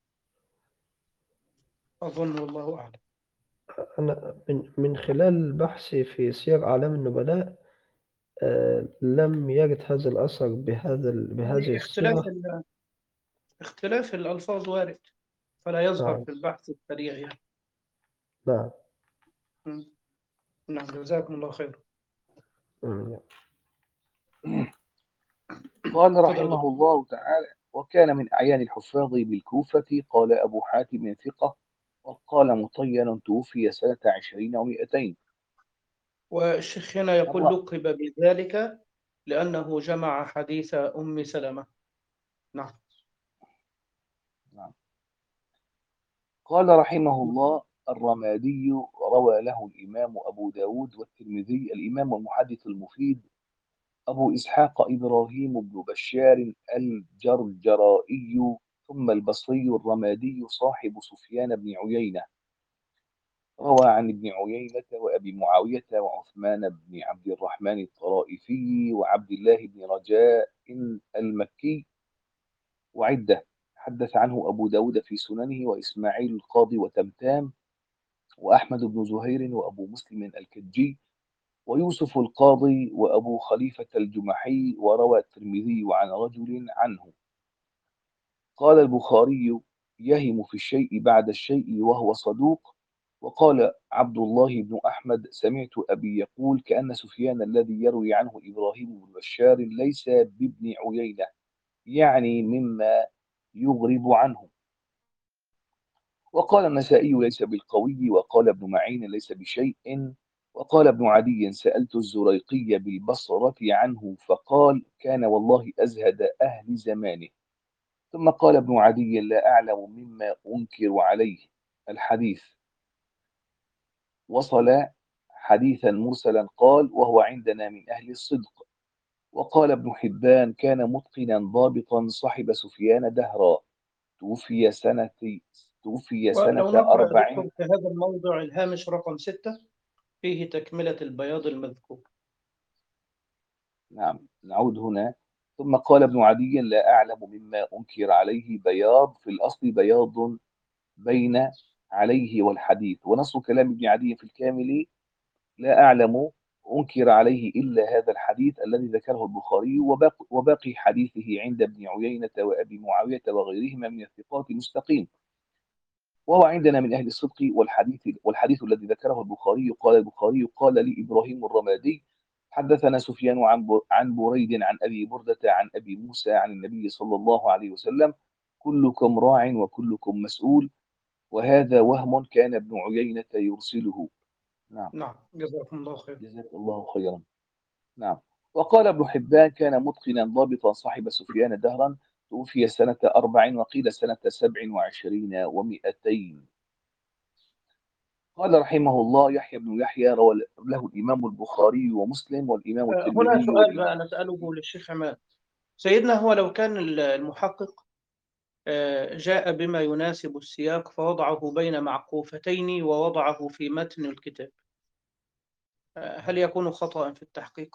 أظن والله أعلم.
أنا من من خلال بحثي في سير أعلام النبلاء آه لم يرد هذا الأثر بهذا ال- بهذه
يعني اختلاف
الصيغة.
ال- اختلاف الألفاظ وارد، فلا يظهر
نعم
في البحث السريع يعني.
نعم.
مم. نعم جزاكم الله خير.
مم.
قال
تفضل
رحمه
دكتور.
الله تعالى: وكان من أعيان الحفاظ بالكوفة. قال أبو حاتم ثقة، وقال مطين توفي سنة عشرين ومئتين.
والشيخ هنا يقول
الر-
لقب بذلك لأنه جمع حديث أم سلمة. نعم
نعم. قال رحمه الله: الرمادي روى له الإمام أبو داود والترمذي. الإمام المحدث المفيد أبو إسحاق إبراهيم بن بشار الجرجرائي، ثم البصري الرمادي صاحب سفيان بن عيينة. روى عن ابن عيينة وأبي معاوية وعثمان بن عبد الرحمن الطرائفي وعبد الله بن رجاء المكي وعدة. حدث عنه أبو داود في سننه، وإسماعيل القاضي وتمتام، وأحمد بن زهير، وأبو مسلم الكجي، ويوسف القاضي، وأبو خليفة الجمحي. وروى الترمذي عن رجل عنه. قال البخاري: يهم في الشيء بعد الشيء وهو صدوق. وقال عبد الله بن أحمد: سمعت أبي يقول: كأن سفيان الذي يروي عنه إبراهيم بن بشار ليس بابن عيينة، يعني مما يغرب عنه. وقال النسائي: ليس بالقوي. وقال ابن معين: ليس بشيء. وقال ابن عدي: سألت الزريقي بالبصرة عنه فقال: كان والله أزهد أهل زمانه. ثم قال ابن عدي: لا أعلم مما أنكر عليه الحديث. وصل حديثا مرسلا. قال: وهو عندنا من أهل الصدق. وقال ابن حبان: كان متقنا ضابطا صحب سفيان دهرا، توفي سنة توفي سنة
ولو نقرأ يا
أربع.
دكتور في هذا الموضع الهامش رقم ستة فيه تكملة البياض المذكور.
نعم، نعود هنا. ثم قال ابن عدي: لا أعلم مما أنكر عليه بياض. في الأصل بياض بين عليه والحديث. ونص كلام ابن عدي في الكامل: لا أعلم أنكر عليه إلا هذا الحديث الذي ذكره البخاري، وباقي, وباقي حديثه عند ابن عيينة وأبي معاوية وغيرهما من الثقات مستقيم، وهو عندنا من أهل الصدق. والحديث والحديث الذي ذكره البخاري: قال البخاري: قال لي إبراهيم الرمادي: حدثنا سفيان عن عن بريد عن أبي بردة عن أبي موسى عن النبي صلى الله عليه وسلم: كلكم راع وكلكم مسؤول. وهذا وهم كان ابن عيينة يرسله. نعم،
نعم جزاكم الله خير.
جزاك الله خيرا. نعم. وقال ابن حبان: كان متقنا ضابطا صاحب سفيان دهرا، توفي سنة أربع، وقيل سنة سبع وعشرين ومئتين. قال رحمه الله: يحيى بن يحيى روى له الإمام البخاري ومسلم والإمام
هنا
الترمذي
سؤال
والإمام
بقى نسأله للشيخ عماد. سيدنا هو لو كان المحقق آه، جاء بما يناسب السياق فوضعه بين معقوفتين ووضعه في متن الكتاب، آه، هل يكون خطأ في التحقيق؟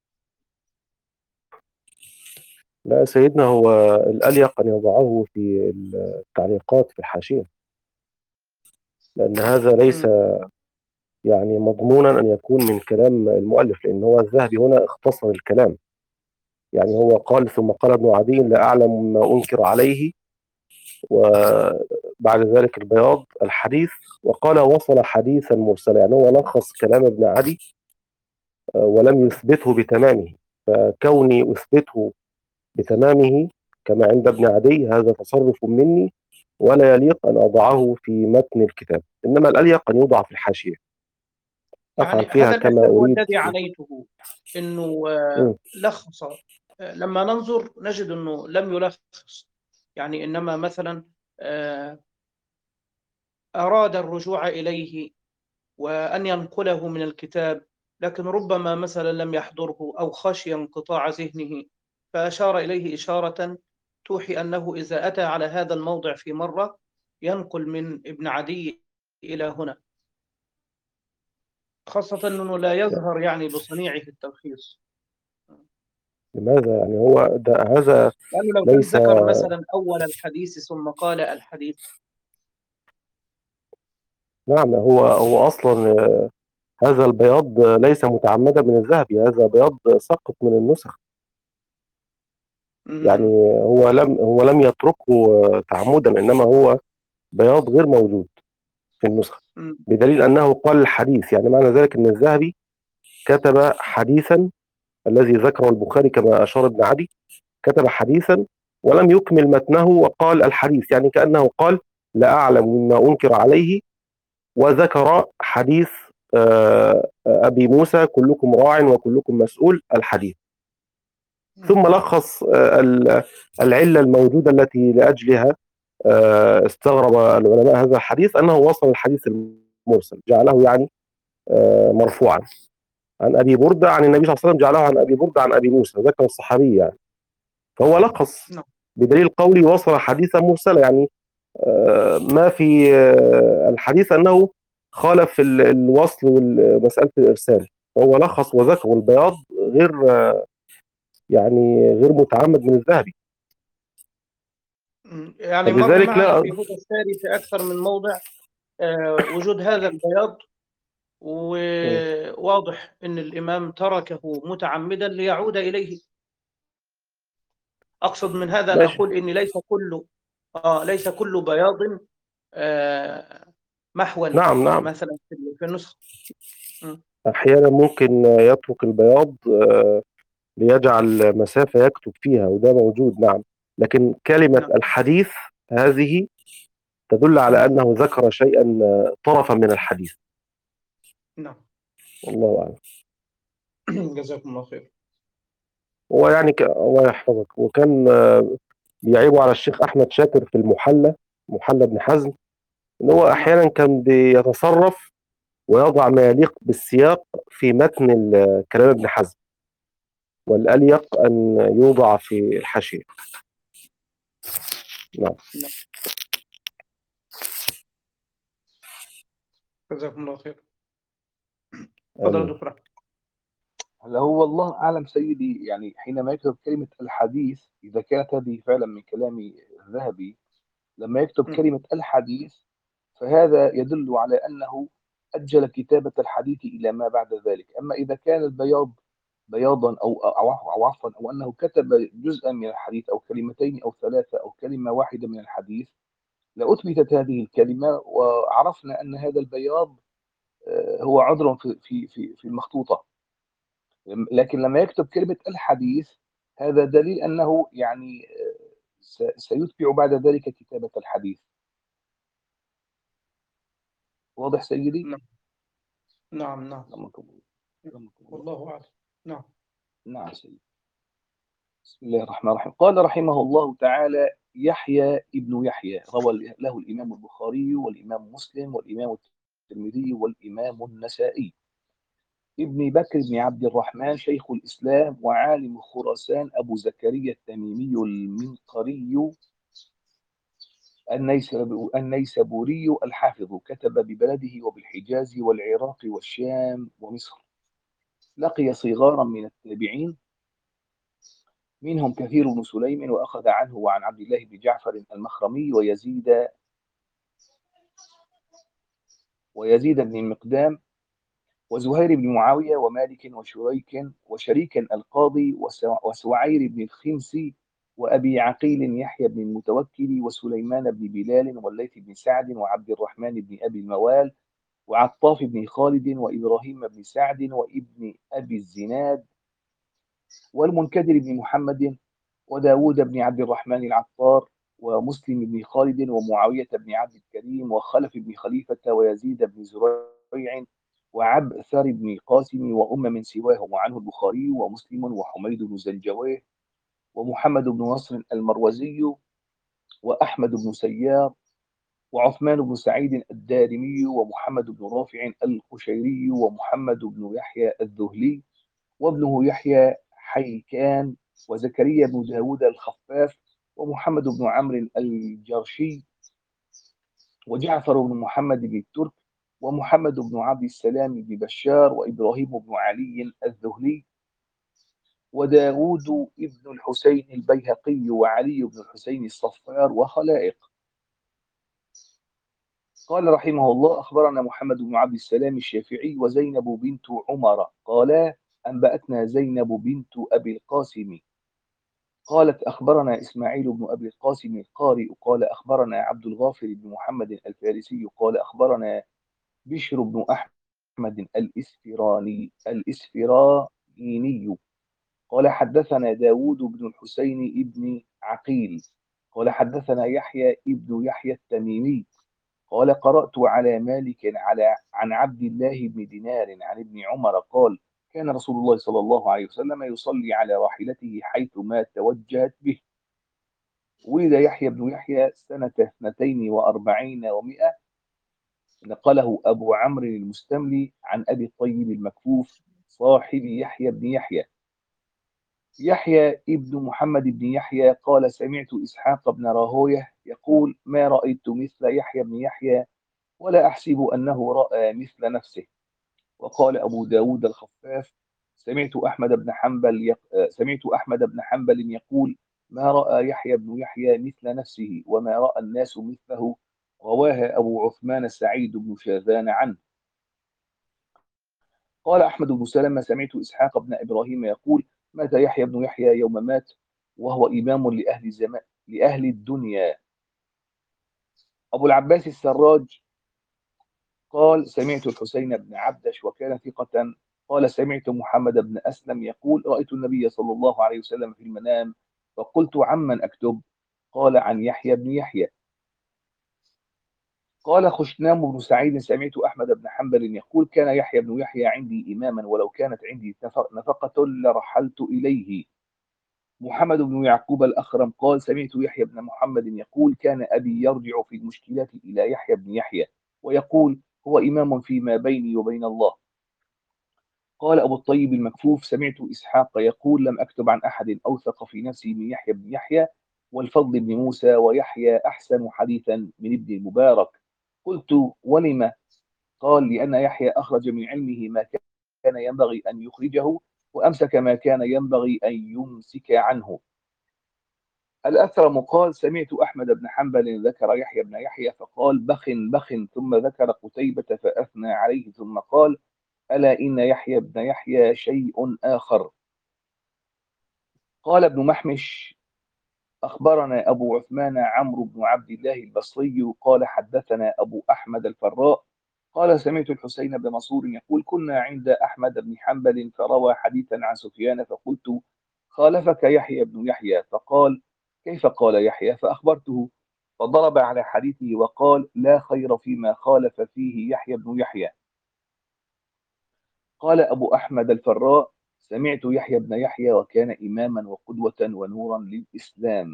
لا سيدنا، هو الأليق أن يضعه في التعليقات في الحاشية، لأن هذا ليس
مم.
يعني مضمونا أن يكون من كلام المؤلف، لأن هو الذهبي هنا اختصر الكلام. يعني هو قال: ثم قال ابن عدي: لا أعلم ما أنكر عليه، وبعد ذلك البياض الحديث، وقال: وصل حديثا مرسلا. يعني هو لخص كلام ابن عدي آه، ولم يثبته بتمامه. فكوني أثبته بتمامه كما عند ابن عدي هذا تصرف مني، ولا يليق أن أضعه في متن الكتاب، إنما الأليق أن يوضع في الحاشية، أفعل
يعني
فيها
هذا
كما
الإعجاز هو
أريد.
الذي عنيته، أنه آه،
م.
لخص. آه، لما ننظر نجد أنه لم يلخص، يعني إنما مثلا آه، أراد الرجوع إليه وأن ينقله من الكتاب، لكن ربما مثلا لم يحضره أو خشي انقطاع ذهنه، فأشار إليه إشارة توحي أنه إذا أتى على هذا الموضع في مرة ينقل من ابن عدي إلى هنا، خاصة أنه لا يظهر يعني بصنيعه التلخيص.
لماذا؟ يعني هو ده هذا
لأنه لو كان
ليس.
ذكر مثلا أول الحديث ثم قال الحديث.
نعم، هو هو أصلا آه، هذا البياض ليس متعمدا من الذهبي، هذا بياض سقط من النسخ. يعني
مم.
هو لم هو لم يتركه آه، تعمدا، إنما هو بياض غير موجود في النسخة،
مم.
بدليل أنه قال الحديث. يعني معنى ذلك أن الذهبي كتب حديثا الذي ذكره البخاري كما أشار ابن عدي، كتب حديثا ولم يكمل متنه وقال الحديث، يعني كأنه قال لا أعلم مما أنكر عليه، وذكر حديث آه، أبي موسى كلكم راع وكلكم مسؤول الحديث،
مم.
ثم لخص آه، ال- العلة الموجودة التي لأجلها آه، استغرب العلماء هذا الحديث، أنه وصل الحديث المرسل، جعله يعني آه، مرفوعا عن أبي بردة عن النبي صلى الله عليه وسلم، جعله عن أبي بردة عن أبي موسى، ذكر الصحابي يعني، فهو لخص
نعم.
بدليل قولي وصل حديثا مرسلا. يعني آه، ما في آه، الحديث أنه خالف ال- الوصل ومسألة الإرسال، هو لخص وذكر، والبياض غير آه، يعني غير متعمد من الذهبي،
مم. يعني مر
فبذلك
معنا
لا.
في هدى الساري في أكثر من موضع آه، وجود هذا البياض، وواضح أن الإمام تركه متعمدا ليعود إليه. أقصد من هذا أن
ماشي.
أقول إن ليس كل آه ليس كل بياض آه محوا
نعم نعم،
مثلا في في النسخة. م.
أحيانا ممكن يترك البياض آه، ليجعل مسافة يكتب فيها، وده موجود. نعم، لكن كلمة
نعم.
الحديث هذه تدل
م.
على أنه ذكر شيئا آه، طرفا من الحديث.
نعم.
والله أعلم.
جزاكم الله خير.
هو يعني ك... الله يحفظك، وكان آه، بيعيبوا على الشيخ أحمد شاكر في المحلى، محلى ابن حزم، إن هو
نعم.
أحيانا كان بيتصرف ويضع ما يليق بالسياق في متن ال- كلام ابن حزم، والأليق أن يوضع في الحاشية. نعم.
نعم. جزاكم الله خير. تفضل يا
آمين.
دكتور أحمد.
هلا هو الله أعلم سيدي، يعني حينما يكتب كلمة الحديث، إذا كانت هذه فعلا من كلام الذهبي، لما يكتب
م.
كلمة الحديث فهذا يدل على أنه أجل كتابة الحديث إلى ما بعد ذلك. أما إذا كان البياض بياضا أو أو أو عفوا أو أنه كتب جزءا من الحديث أو كلمتين أو ثلاثة أو كلمة واحدة من الحديث، لأثبتت هذه الكلمة وعرفنا أن هذا البياض آه، هو عذر في في في في المخطوطة. لكن لما يكتب كلمة الحديث، هذا دليل أنه يعني آه، س- سيتبع بعد ذلك كتابة الحديث. واضح سيدي؟
نعم. نعم. نعم.
رحمكم الله. رحمكم الله.
والله أعلم. نعم.
نعم سيدي. بسم الله الرحمن الرحيم. قال رحمه الله تعالى: يحيى ابن يحيى روى له الإمام البخاري والإمام مسلم والإمام الترمذي والإمام النسائي. ابن بكر بن عبد الرحمن شيخ الإسلام وعالم خراسان أبو زكريا التميمي المنقري النيسب- النيسابوري الحافظ، كتب ببلده وبالحجاز والعراق والشام ومصر. لقي صغارا من التابعين، منهم كثير بن سليم، وأخذ عنه وعن عبد الله بن جعفر المخرمي ويزيد ويزيد بن المقدام وزهير بن معاوية ومالك وشريك وشريك القاضي وسع- وسعير بن الخمسي وأبي عقيل يحيى بن المتوكل وسليمان بن بلال والليث بن سعد وعبد الرحمن بن أبي الموال وعطاف بن خالد وإبراهيم بن سعد وابن أبي الزناد والمنكدر بن محمد وداود بن عبد الرحمن العطار ومسلم بن خالد ومعاوية بن عبد الكريم وخلف بن خليفة ويزيد بن زريع وعبثر بن قاسم وأم من سواهم، وعنه البخاري ومسلم وحميد بن زنجويه ومحمد بن نصر المروزي وأحمد بن سيار وعثمان بن سعيد الدارمي ومحمد بن رافع القشيري ومحمد بن يحيى الذهلي وابنه يحيى حيكان وزكريا بن داود الخفاف ومحمد بن عمرو الجرشي وجعفر بن محمد بن الترك ومحمد بن عبد السلام بن بشار وإبراهيم بن علي الذهلي وداود بن الحسين البيهقي وعلي بن الحسين الصفار وخلائق. قال رحمه الله: أخبرنا محمد بن عبد السلام الشافعي وزينب بنت عمر قالا أنبأتنا زينب بنت أبي القاسم قالت أخبرنا إسماعيل بن أبي القاسم القارئ قال أخبرنا عبد الغافر بن محمد الفارسي قال أخبرنا بشر بن أحمد الإسفراني الإسفرايني قال حدثنا داود بن الحسين بن عقيل قال حدثنا يحيى ابن يحيى التميمي قال قرأت على مالك على عن عبد الله بن دينار عن ابن عمر قال كان رسول الله صلى الله عليه وسلم يصلي على راحلته حيث ما توجهت به. ولد يحيى بن يحيى سنة اثنتين وأربعين ومائة نقله أبو عمرو المستملي عن أبي الطيب المكفوف صاحب يحيى بن يحيى. يحيى ابن محمد بن يحيى قال سمعت إسحاق بن راهويه يقول ما رأيت مثل يحيى بن يحيى ولا أحسب أنه رأى مثل نفسه. وقال أبو داود الخفاف سمعت أحمد بن حنبل يق... سمعت أحمد بن حنبل يقول ما رأى يحيى بن يحيى مثل نفسه وما رأى الناس مثله. رواها أبو عثمان سعيد بن شاذان عنه. قال أحمد بن سلمة سمعت إسحاق بن إبراهيم يقول مات يحيى بن يحيى يوم مات وهو إمام لأهل زمان لأهل الدنيا. أبو العباس السراج قال سمعت الحسين بن عبدش وكان ثقة قال سمعت محمد بن أسلم يقول رأيت النبي صلى الله عليه وسلم في المنام فقلت عمن أكتب قال عن يحيى بن يحيى. قال خشنام بن سعيد سمعت أحمد بن حنبل يقول كان يحيى بن يحيى عندي إماما ولو كانت عندي نفقة لرحلت إليه. محمد بن يعقوب الأخرم قال سمعت يحيى بن محمد يقول كان أبي يرجع في المشكلات إلى يحيى بن يحيى ويقول هو إمام فيما بيني وبين الله. قال أبو الطيب المكفوف سمعت إسحاق يقول لم أكتب عن أحد أوثق في نفسي من يحيى بن يحيى والفضل بن موسى ويحيى أحسن حديثا من ابن المبارك. قلت ولم؟ قال لأن يحيى أخرج من علمه ما كان ينبغي أن يخرجه وأمسك ما كان ينبغي أن يمسك عنه. الأثرم قال سمعت أحمد بن حنبل ذكر يحيى بن يحيى فقال بخ بخ ثم ذكر قتيبة فأثنى عليه ثم قال ألا إن يحيى بن يحيى شيء آخر. قال ابن محمش أخبرنا أبو عثمان عمرو بن عبد الله البصري قال حدثنا أبو أحمد الفراء قال سمعت الحسين بن منصور يقول كنا عند أحمد بن حنبل فروى حديثا عن سفيان فقلت خالفك يحيى بن يحيى فقال كيف قال يحيى فأخبرته فضرب على حديثه وقال لا خير فيما خالف فيه يحيى بن يحيى. قال أبو أحمد الفراء سمعت يحيى بن يحيى وكان إماما وقدوة ونورا للإسلام.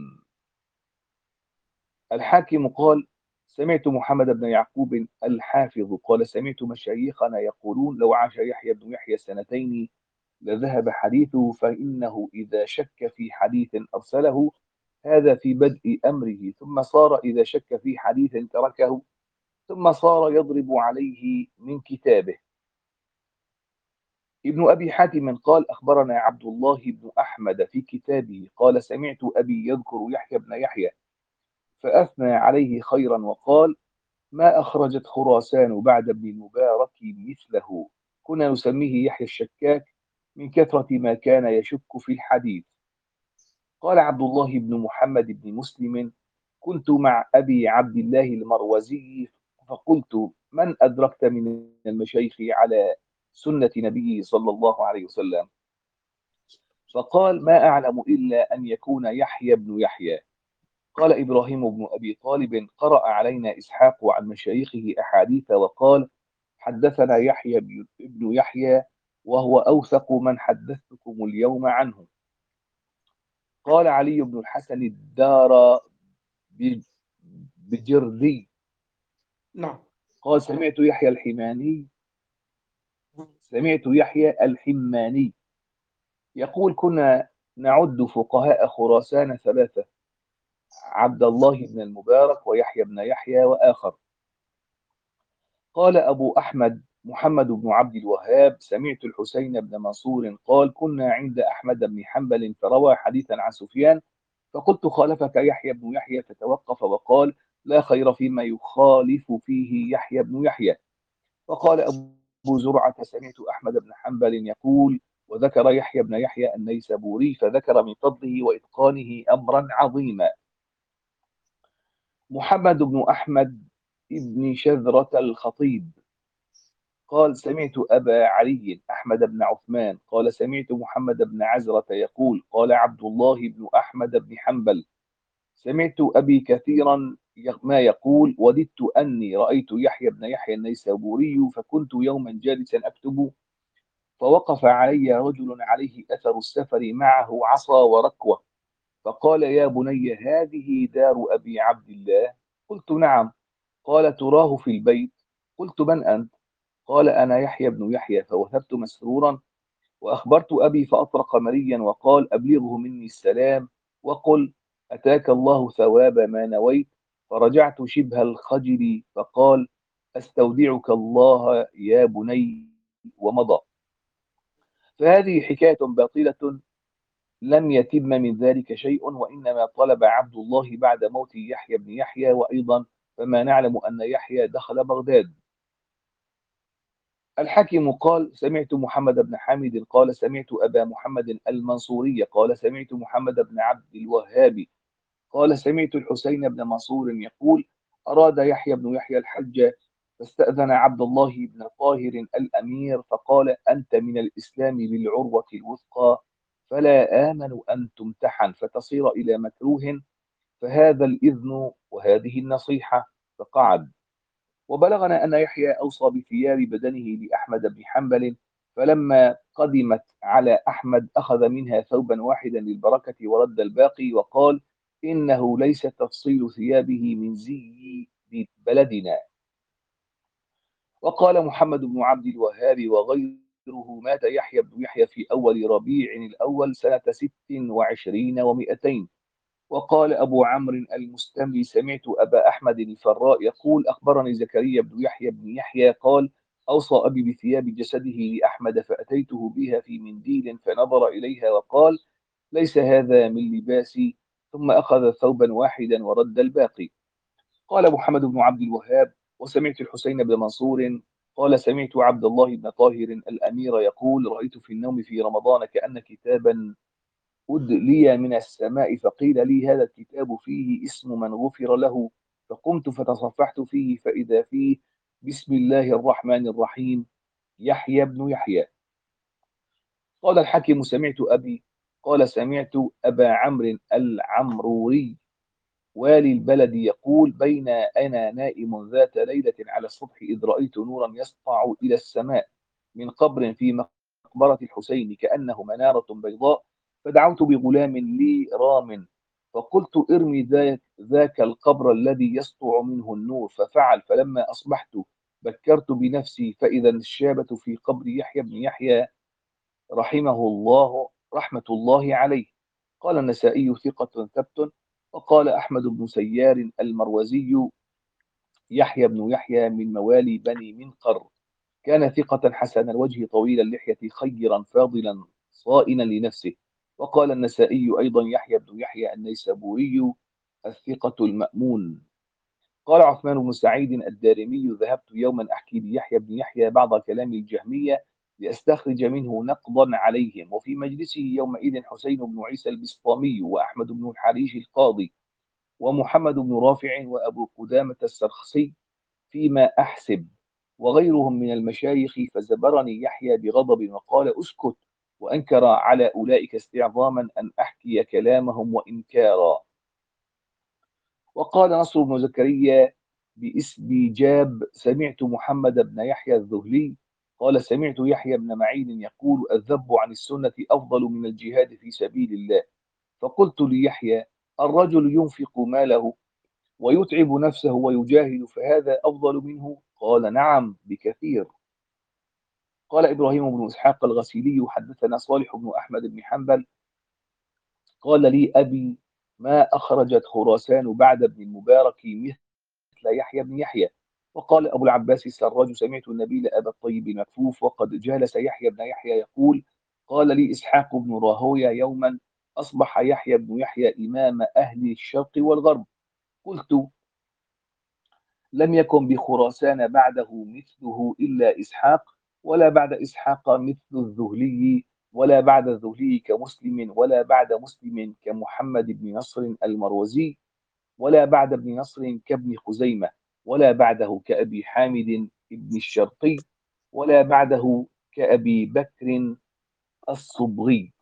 الحاكم قال سمعت محمد بن يعقوب الحافظ قال سمعت مشايخنا يقولون لو عاش يحيى بن يحيى سنتين لذهب حديثه فإنه إذا شك في حديث أرسله هذا في بدء أمره ثم صار إذا شك في حديث تركه ثم صار يضرب عليه من كتابه. ابن أبي حاتم قال أخبرنا عبد الله بن أحمد في كتابه قال سمعت أبي يذكر يحيى بن يحيى فأثنى عليه خيرا وقال ما أخرجت خراسان بعد ابن المبارك مثله كنا نسميه يحيى الشكاك من كثرة ما كان يشك في الحديث. قال عبد الله بن محمد بن مسلم كنت مع أبي عبد الله المروزي فقلت من أدركت من المشايخ على سنة نبيه صلى الله عليه وسلم فقال ما أعلم إلا أن يكون يحيى بن يحيى. قال إبراهيم بن أبي طالب قرأ علينا إسحاق عن مشايخه أحاديث وقال حدثنا يحيى بن يحيى وهو أوثق من حدثتكم اليوم عنه. قال علي بن الحسن الدار ب- بجردي
نعم.
قال سمعت يحيى الحماني سمعت يحيى الحماني يقول كنا نعد فقهاء خراسان ثلاثة: عبد الله بن المبارك ويحيى بن يحيى وآخر. قال أبو أحمد محمد بن عبد الوهاب سمعت الحسين بن منصور قال كنا عند أحمد بن حنبل فروى حديثا عن سفيان فقلت خالفك يحيى بن يحيى فتوقف وقال لا خير فيما يخالف فيه يحيى بن يحيى. وقال أبو زرعة سمعت أحمد بن حنبل يقول وذكر يحيى بن يحيى النيسابوري فذكر من فضله وإتقانه أمرا عظيما. محمد بن أحمد بن شذرة الخطيب قال سمعت أبا علي أحمد بن عثمان قال سمعت محمد بن عزرة يقول قال عبد الله بن أحمد بن حنبل سمعت أبي كثيرا ما يقول وددت أني رأيت يحيى بن يحيى النيسابوري فكنت يوما جالسا أكتب فوقف علي رجل عليه أثر السفر معه عصا وركوة فقال يا بني هذه دار أبي عبد الله؟ قلت نعم. قال تراه في البيت؟ قلت من أنت؟ قال أنا يحيى بن يحيى. فوثبت مسرورا وأخبرت أبي فأطرق مريا وقال أبلغه مني السلام وقل أتاك الله ثواب ما نويت. فرجعت شبه الخجل فقال أستودعك الله يا بني ومضى. فهذه حكاية باطلة لم يتم من ذلك شيء وإنما طلب عبد الله بعد موت يحيى بن يحيى. وأيضا فما نعلم أن يحيى دخل بغداد. الحكم قال سمعت محمد بن حامد قال سمعت أبا محمد المنصوري قال سمعت محمد بن عبد الوهاب قال سمعت الحسين بن منصور يقول أراد يحيى بن يحيى الحج فاستأذن عبد الله بن طاهر الأمير فقال أنت من الإسلام بالعروة الوثقى فلا آمن أن تمتحن فتصير إلى مكروه فهذا الإذن وهذه النصيحة. فقعد. وبلغنا أن يحيى أوصى بثياب بدنه لأحمد بن حنبل فلما قدمت على أحمد أخذ منها ثوبا واحدا للبركة ورد الباقي وقال إنه ليس تفصيل ثيابه من زي بلدنا. وقال محمد بن عبد الوهاب وغيره مات يحيى بن يحيى في أول ربيع الأول سنة ست وعشرين ومئتين. وقال أبو عمرو المستملي سمعت أبا أحمد الفراء يقول أخبرني زكريا بن يحيى بن يحيى قال أوصى أبي بثياب جسده لأحمد فأتيته بها في منديل فنظر إليها وقال ليس هذا من لباسي ثم أخذ ثوبا واحدا ورد الباقي. قال محمد بن عبد الوهاب وسمعت الحسين بن منصور قال سمعت عبد الله بن طاهر الأمير يقول رأيت في النوم في رمضان كأن كتابا أدلي من السماء فقيل لي هذا الكتاب فيه اسم من غفر له فقمت فتصفحت فيه فإذا فيه بسم الله الرحمن الرحيم يحيى بن يحيى. قال الحكم سمعت أبي قال سمعت أبا عمرو العمروري والي البلد يقول بين أنا نائم ذات ليلة على السطح إذ رأيت نورا يسطع إلى السماء من قبر في مقبرة الحسين كأنه منارة بيضاء فدعوت بغلام لي رام فقلت ارمي ذاك, ذاك القبر الذي يسطع منه النور ففعل. فلما أصبحت بكرت بنفسي فإذا الشابة في قبر يحيى بن يحيى رحمه الله رحمة الله عليه. قال النسائي ثقة ثبت. وقال أحمد بن سيار المروزي يحيى بن يحيى من موالي بني منقر كان ثقة حسن الوجه طويل اللحية خيرا فاضلا صائنا لنفسه. وقال النسائي أيضا يحيى بن يحيى النيسابوري الثقة المأمون. قال عثمان بن سعيد الدارمي ذهبت يوما أحكي ليحيى بن يحيى بعض كلام الجهمية لأستخرج منه نقضا عليهم وفي مجلسه يومئذ حسين بن عيسى البسطامي وأحمد بن الحريش القاضي ومحمد بن رافع وأبو قدامة السرخسي فيما أحسب وغيرهم من المشايخ فزبرني يحيى بغضب وقال اسكت وأنكر على أولئك استعظاما أن أحكي كلامهم وإنكارا. وقال نصر بن زكريا بإسبيجاب سمعت محمد بن يحيى الذهلي قال سمعت يحيى بن معين يقول الذب عن السنة أفضل من الجهاد في سبيل الله. فقلت ليحيى الرجل ينفق ماله ويتعب نفسه ويجاهد فهذا أفضل منه؟ قال نعم بكثير. قال إبراهيم بن إسحاق الغسيلي حدثنا صالح بن أحمد بن حنبل قال لي أبي ما أخرجت خراسان بعد ابن المبارك مثل يحيى بن يحيى. وقال أبو العباس السراج سمعت النبيل أبا الطيب المكفوف وقد جالس يحيى بن يحيى يقول قال لي إسحاق بن راهويه يوما أصبح يحيى بن يحيى إمام أهل الشرق والغرب. قلت لم يكن بخراسان بعده مثله إلا إسحاق، ولا بعد إسحاق مثل الذهلي، ولا بعد الذهلي كمسلم، ولا بعد مسلم كمحمد بن نصر المروزي، ولا بعد ابن نصر كابن خزيمة، ولا بعده كأبي حامد بن الشرقي، ولا بعده كأبي بكر الصبغي.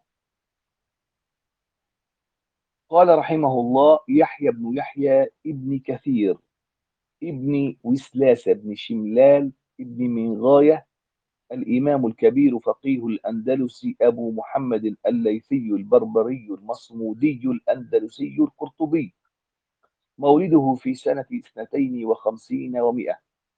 قال رحمه الله يحيى بن يحيى ابن كثير ابن وسلاس بن شملال ابن منغاية الإمام الكبير فقيه الأندلسي أبو محمد الليثي البربري المصمودي الأندلسي القرطبي، مولده في سنة اثنتين وخمسين ومئة.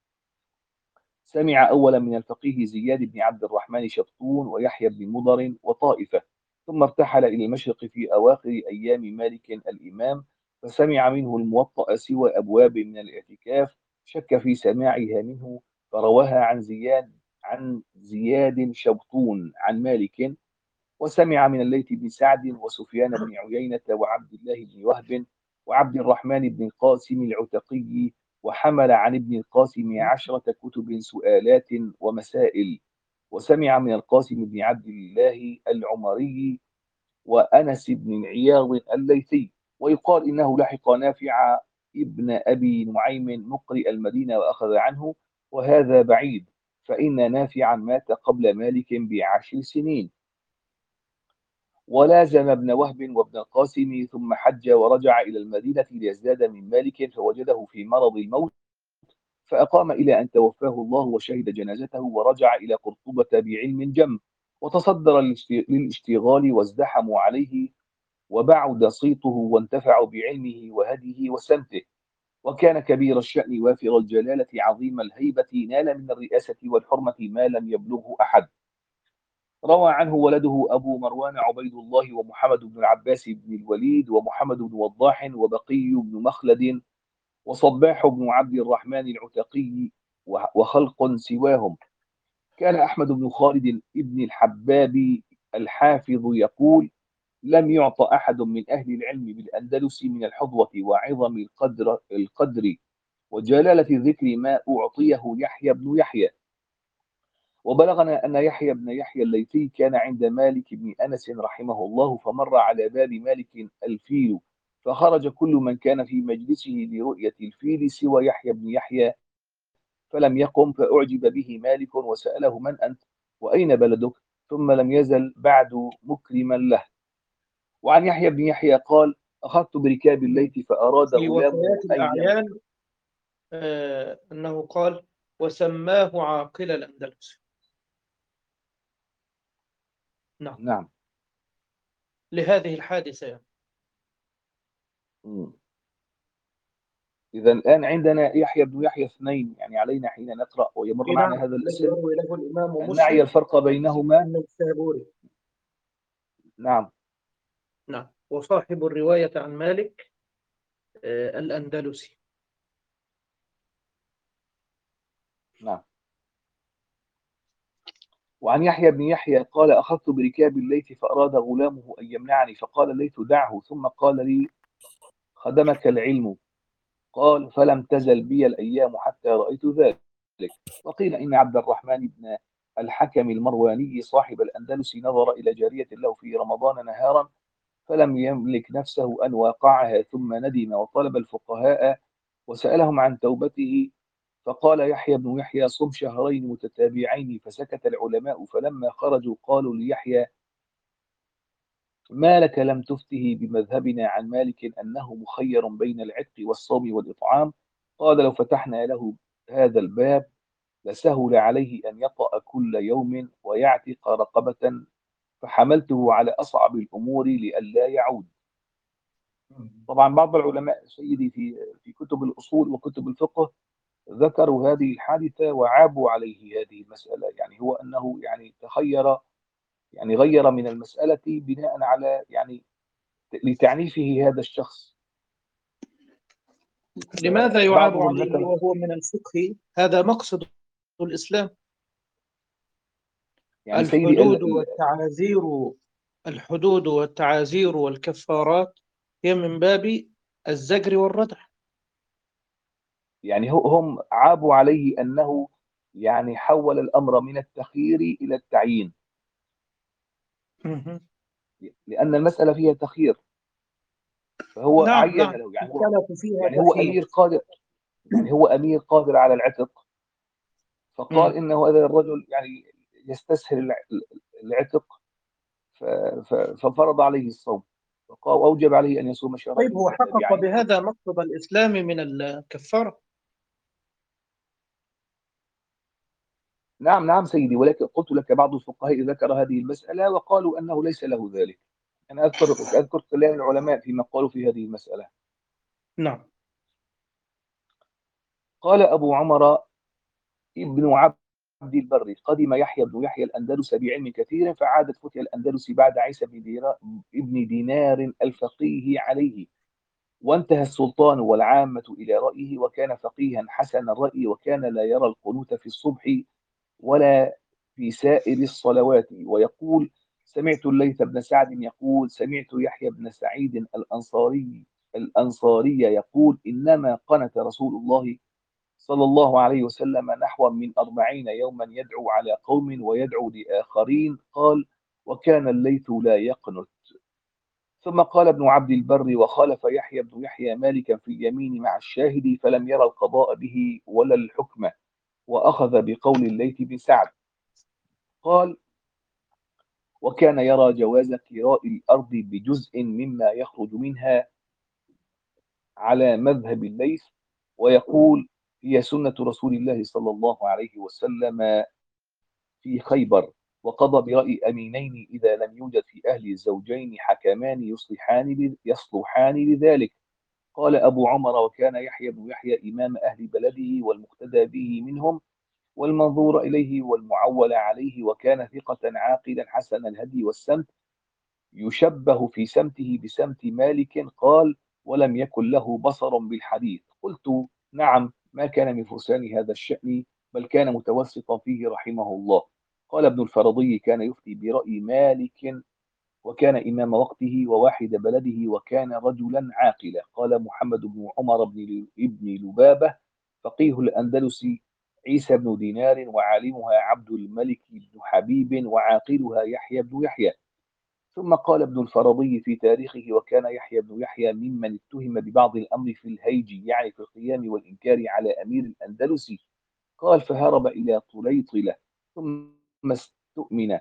سمع أولا من الفقيه زياد بن عبد الرحمن شبطون ويحيى بن مضر وطائفة، ثم ارتحل إلى المشرق في أواخر أيام مالك الإمام، فسمع منه الموطأ سوى أبواب من الاعتكاف، شك في سماعها منه فرواها عن زياد عن زياد شبطون عن مالك. وسمع من الليث بن سعد وسفيان بن عيينة وعبد الله بن وهب وعبد الرحمن بن القاسم العتقي، وحمل عن ابن القاسم عشرة كتب سؤالات ومسائل. وسمع من القاسم بن عبد الله العمري وأنس بن عياض الليثي. ويقال إنه لحق نافع ابن أبي نعيم مقرئ المدينة وأخذ عنه، وهذا بعيد، فإن نافعا مات قبل مالك بعشر سنين. ولازم ابن وهب وابن القاسم ثم حج ورجع إلى المدينة ليزداد من مالك، فوجده في مرض الموت فأقام إلى أن توفاه الله وشهد جنازته، ورجع إلى قرطبة بعلم جم، وتصدر للاشتغال وازدحموا عليه وبعد صيته وانتفعوا بعلمه وهديه وسمته. وكان كبير الشأن وافر الجلالة عظيم الهيبة، نال من الرئاسة والحرمة ما لم يبلغه أحد. روى عنه ولده أبو مروان عبيد الله ومحمد بن العباس بن الوليد ومحمد بن وضاح وبقي بن مخلد وصباح بن عبد الرحمن العتقي وخلق سواهم. كان أحمد بن خالد بن الحباب الحافظ يقول لم يعط أحد من أهل العلم بالأندلس من الحظوة وعظم القدر, القدر وجلالة الذكر ما أعطيه يحيى بن يحيى. وبلغنا أن يحيى بن يحيى الليثي كان عند مالك بن أنس رحمه الله، فمر على باب مالك الفيل، فخرج كل من كان في مجلسه لرؤية الفيل سوى يحيى بن يحيى، فلم يقم، فأعجب به مالك وسأله من أنت وأين بلدك، ثم لم يزل بعد مكرما له. وعن يحيى بن يحيى قال أخذت بركاب الليث فأراد
في
غلامه
وفيات
أن يم...
الأعيان آه أنه قال وسماه عاقل الأندلس. نعم،
نعم.
لهذه الحادثة يعني.
مم. إذا الآن عندنا يحيى بن يحيى اثنين، يعني علينا حين نقرأ ويمر معنا
نعم،
هذا
الذي
الاسم
يروي له الإمام
أن نعي
مسلم
الفرق بينهما.
النيسابوري.
نعم.
نعم، وصاحب الرواية عن مالك آه الأندلسي.
نعم. وعن يحيى بن يحيى قال أخذت بركاب الليث فأراد غلامه أن يمنعني، فقال الليث دعه، ثم قال لي خدمك العلم. قال فلم تزل بي الأيام حتى رأيت ذلك. وقيل إن عبد الرحمن بن الحكم المرواني صاحب الأندلس نظر إلى جارية له في رمضان نهارا فلم يملك نفسه أن واقعها، ثم ندم وطلب الفقهاء وسألهم عن توبته، فقال يحيى بن يحيى صم شهرين متتابعين، فسكت العلماء، فلما خرجوا قالوا ليحيى ما لك لم تفته بمذهبنا عن مالك أنه مخير بين العتق والصوم والإطعام؟ قال لو فتحنا له هذا الباب لسهل عليه أن يطأ كل يوم ويعتق رقبة، فحملته على أصعب الأمور لئلا يعود. طبعا بعض العلماء سيدي في في كتب الأصول وكتب الفقه ذكروا هذه الحادثة وعابوا عليه هذه المسألة، يعني هو أنه يعني تخير، يعني غير من المسألة بناء على يعني لتعنيفه هذا الشخص.
لماذا يعاب
فبعضهم
عليه
ذكر
وهو من الفقه؟ هذا مقصد الإسلام.
يعني سيدي ال-
الحدود
ال-
والتعازير الحدود والتعازير والكفارات هي من باب الزجر والردع.
يعني هو- هم عابوا عليه أنه يعني حول الأمر من التخيير إلى التعيين،
مهم.
لأن المسألة فيها تخيير، فهو
نعم
عين
نعم،
له، يعني هو
الكلف فيها
يعني هو
تخيير.
أمير قادر، يعني هو أمير قادر على العتق، فقال
مم.
إنه هذا الرجل يعني يستسهل الع- العتق، ف- ف- ففرض عليه الصوم، وقال وأوجب عليه أن يصوم
طيب،
شهرين
هو حقق
متتابعين.
بهذا مقصد الإسلام من الكفارة.
نعم نعم سيدي، ولكن قلت لك بعض الفقهاء ذكر هذه المسألة وقالوا أنه ليس له ذلك. أنا أذكر أذكر كلام العلماء فيما قالوا في هذه المسألة.
نعم.
قال أبو عمر ابن عبد البر: قدم يحيى بن يحيى الأندلس بعلم كثير، فعادت فتح الأندلس بعد عيسى بن ديرا- ابن دينار الفقيه عليه، وانتهى السلطان والعامة إلى رأيه، وكان فقيها حسن الرأي، وكان لا يرى القنوت في الصبح ولا في سائر الصلوات، ويقول: سمعت الليث بن سعد يقول: سمعت يحيى بن سعيد الأنصاري الأنصاري يقول: إنما قنت رسول الله صلى الله عليه وسلم نحو من أربعين يوما يدعو على قوم ويدعو لآخرين. قال: وكان الليث لا يقنت. ثم قال ابن عبد البر: وخالف يحيى بن يحيى مالكا في اليمين مع الشاهد، فلم يرى القضاء به ولا الحكم، وأخذ بقول الليث بن سعد. قال: وكان يرى جواز كراء الأرض بجزء مما يخرج منها على مذهب الليث، ويقول: هي سنة رسول الله صلى الله عليه وسلم في خيبر، وقضى برأي أمينين إذا لم يوجد في أهل الزوجين حكمان يصلحان يصلحان لذلك. قال أبو عمر: وكان يحيى بن يحيى إمام أهل بلده والمقتدى به منهم والمنظور إليه والمعول عليه، وكان ثقة عاقلا حسن الهدي والسمت، يشبه في سمته بسمت مالك. قال: ولم يكن له بصر بالحديث. قلت: نعم، ما كان من فرسان هذا الشأن، بل كان متوسطا فيه رحمه الله. قال ابن الفرضي: كان يفتي برأي مالك، وكان إمام وقته وواحد بلده، وكان رجلا عاقلا. قال محمد بن عمر بن ابن لبابة: فقيه الأندلس عيسى بن دينار، وعالمها عبد الملك بن حبيب، وعاقلها يحيى بن يحيى. ثم قال ابن الفرضي في تاريخه: وكان يحيى بن يحيى ممن اتهم ببعض الأمر في الهيج، يعني في القيام والإنكار على أمير الأندلس. قال: فهرب إلى طليطلة، ثم استؤمن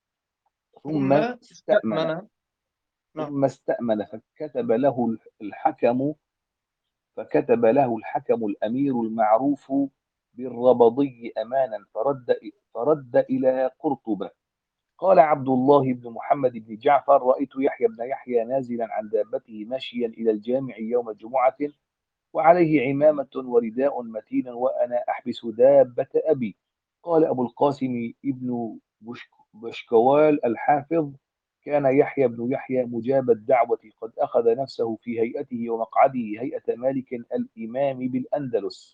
ثم
ثم
استأمن
استأمن. نعم.
ثم استأمن فكتب له الحكم فكتب له الحكم الأمير المعروف بالربضي أمانا، فرد فرد إلى قرطبة. قال عبد الله بن محمد بن جعفر: رأيت يحيى بن يحيى نازلا عن دابته ماشيا إلى الجامع يوم جمعة، وعليه عمامة ورداء متين، وأنا أحبس دابة أبي. قال أبو القاسم ابن بشك- بشكوال الحافظ: كان يحيى بن يحيى مجاب الدعوة، قد أخذ نفسه في هيئته ومقعده هيئة مالك الإمام بالأندلس،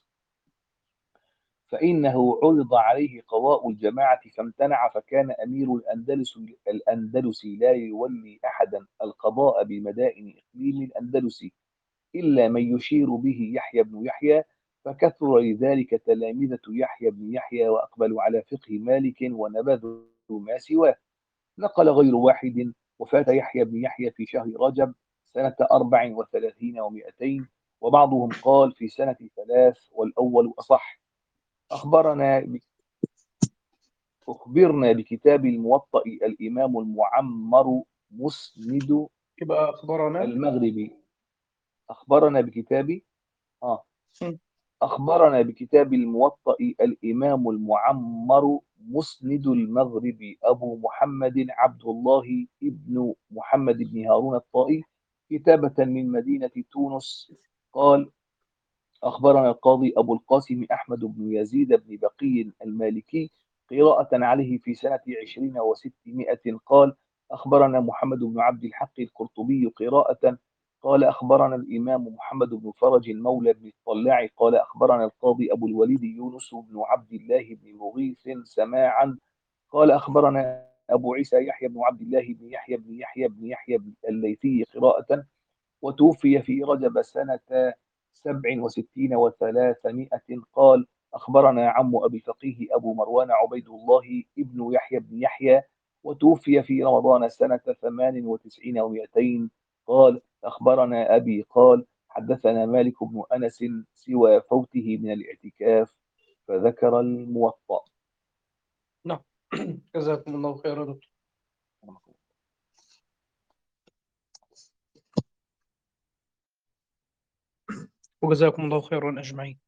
فإنه عرض عليه قضاء الجماعة فامتنع، فكان أمير الأندلس الأندلس لا يولي أحدا القضاء بمدائن إقليم الأندلس إلا من يشير به يحيى بن يحيى، فكثر لذلك تلامذة يحيى بن يحيى، وأقبلوا على فقه مالك ونبذوا ما سواه. نقل غير واحد: وفاة يحيى بن يحيى في شهر رجب سنة أربع وثلاثين ومائتين، وبعضهم قال في سنة ثلاث، والأول أصح. أخبرنا أخبرنا بكتاب الموطأ الإمام المعمر مسند
يبقى أخبرنا.
المغربي. أخبرنا بكتاب آه
م.
أخبرنا بكتاب الموطأ الإمام المعمر مسند المغرب أبو محمد عبد الله ابن محمد بن هارون الطائي، كتابة من مدينة تونس قال: أخبرنا القاضي أبو القاسم أحمد بن يزيد بن بقي المالكي قراءة عليه في سنة عشرين وستمائة قال: أخبرنا محمد بن عبد الحق القرطبي قراءة قال: أخبرنا الإمام محمد بن فرج المولى بن الطلاع قال: أخبرنا القاضي أبو الوليد يونس بن عبد الله بن مغيث سماعا قال: أخبرنا أبو عيسى يحيى بن عبد الله بن يحيى بن يحيى بن يحيى الليثي قراءة، وتوفي في رجب سنة سبع وستين وثلاثمائة قال: أخبرنا عم أبي الفقيه أبو مروان عبيد الله ابن يحيى بن يحيى، وتوفي في رمضان سنة ثمان وتسعين ومائتين قال: أخبرنا أبي قال: حدثنا مالك بن أنس سوى فوته من الاعتكاف، فذكر الموطأ.
نعم. جزاكم الله خيرا يا دكتور. وجزاكم الله خيرا أجمعين.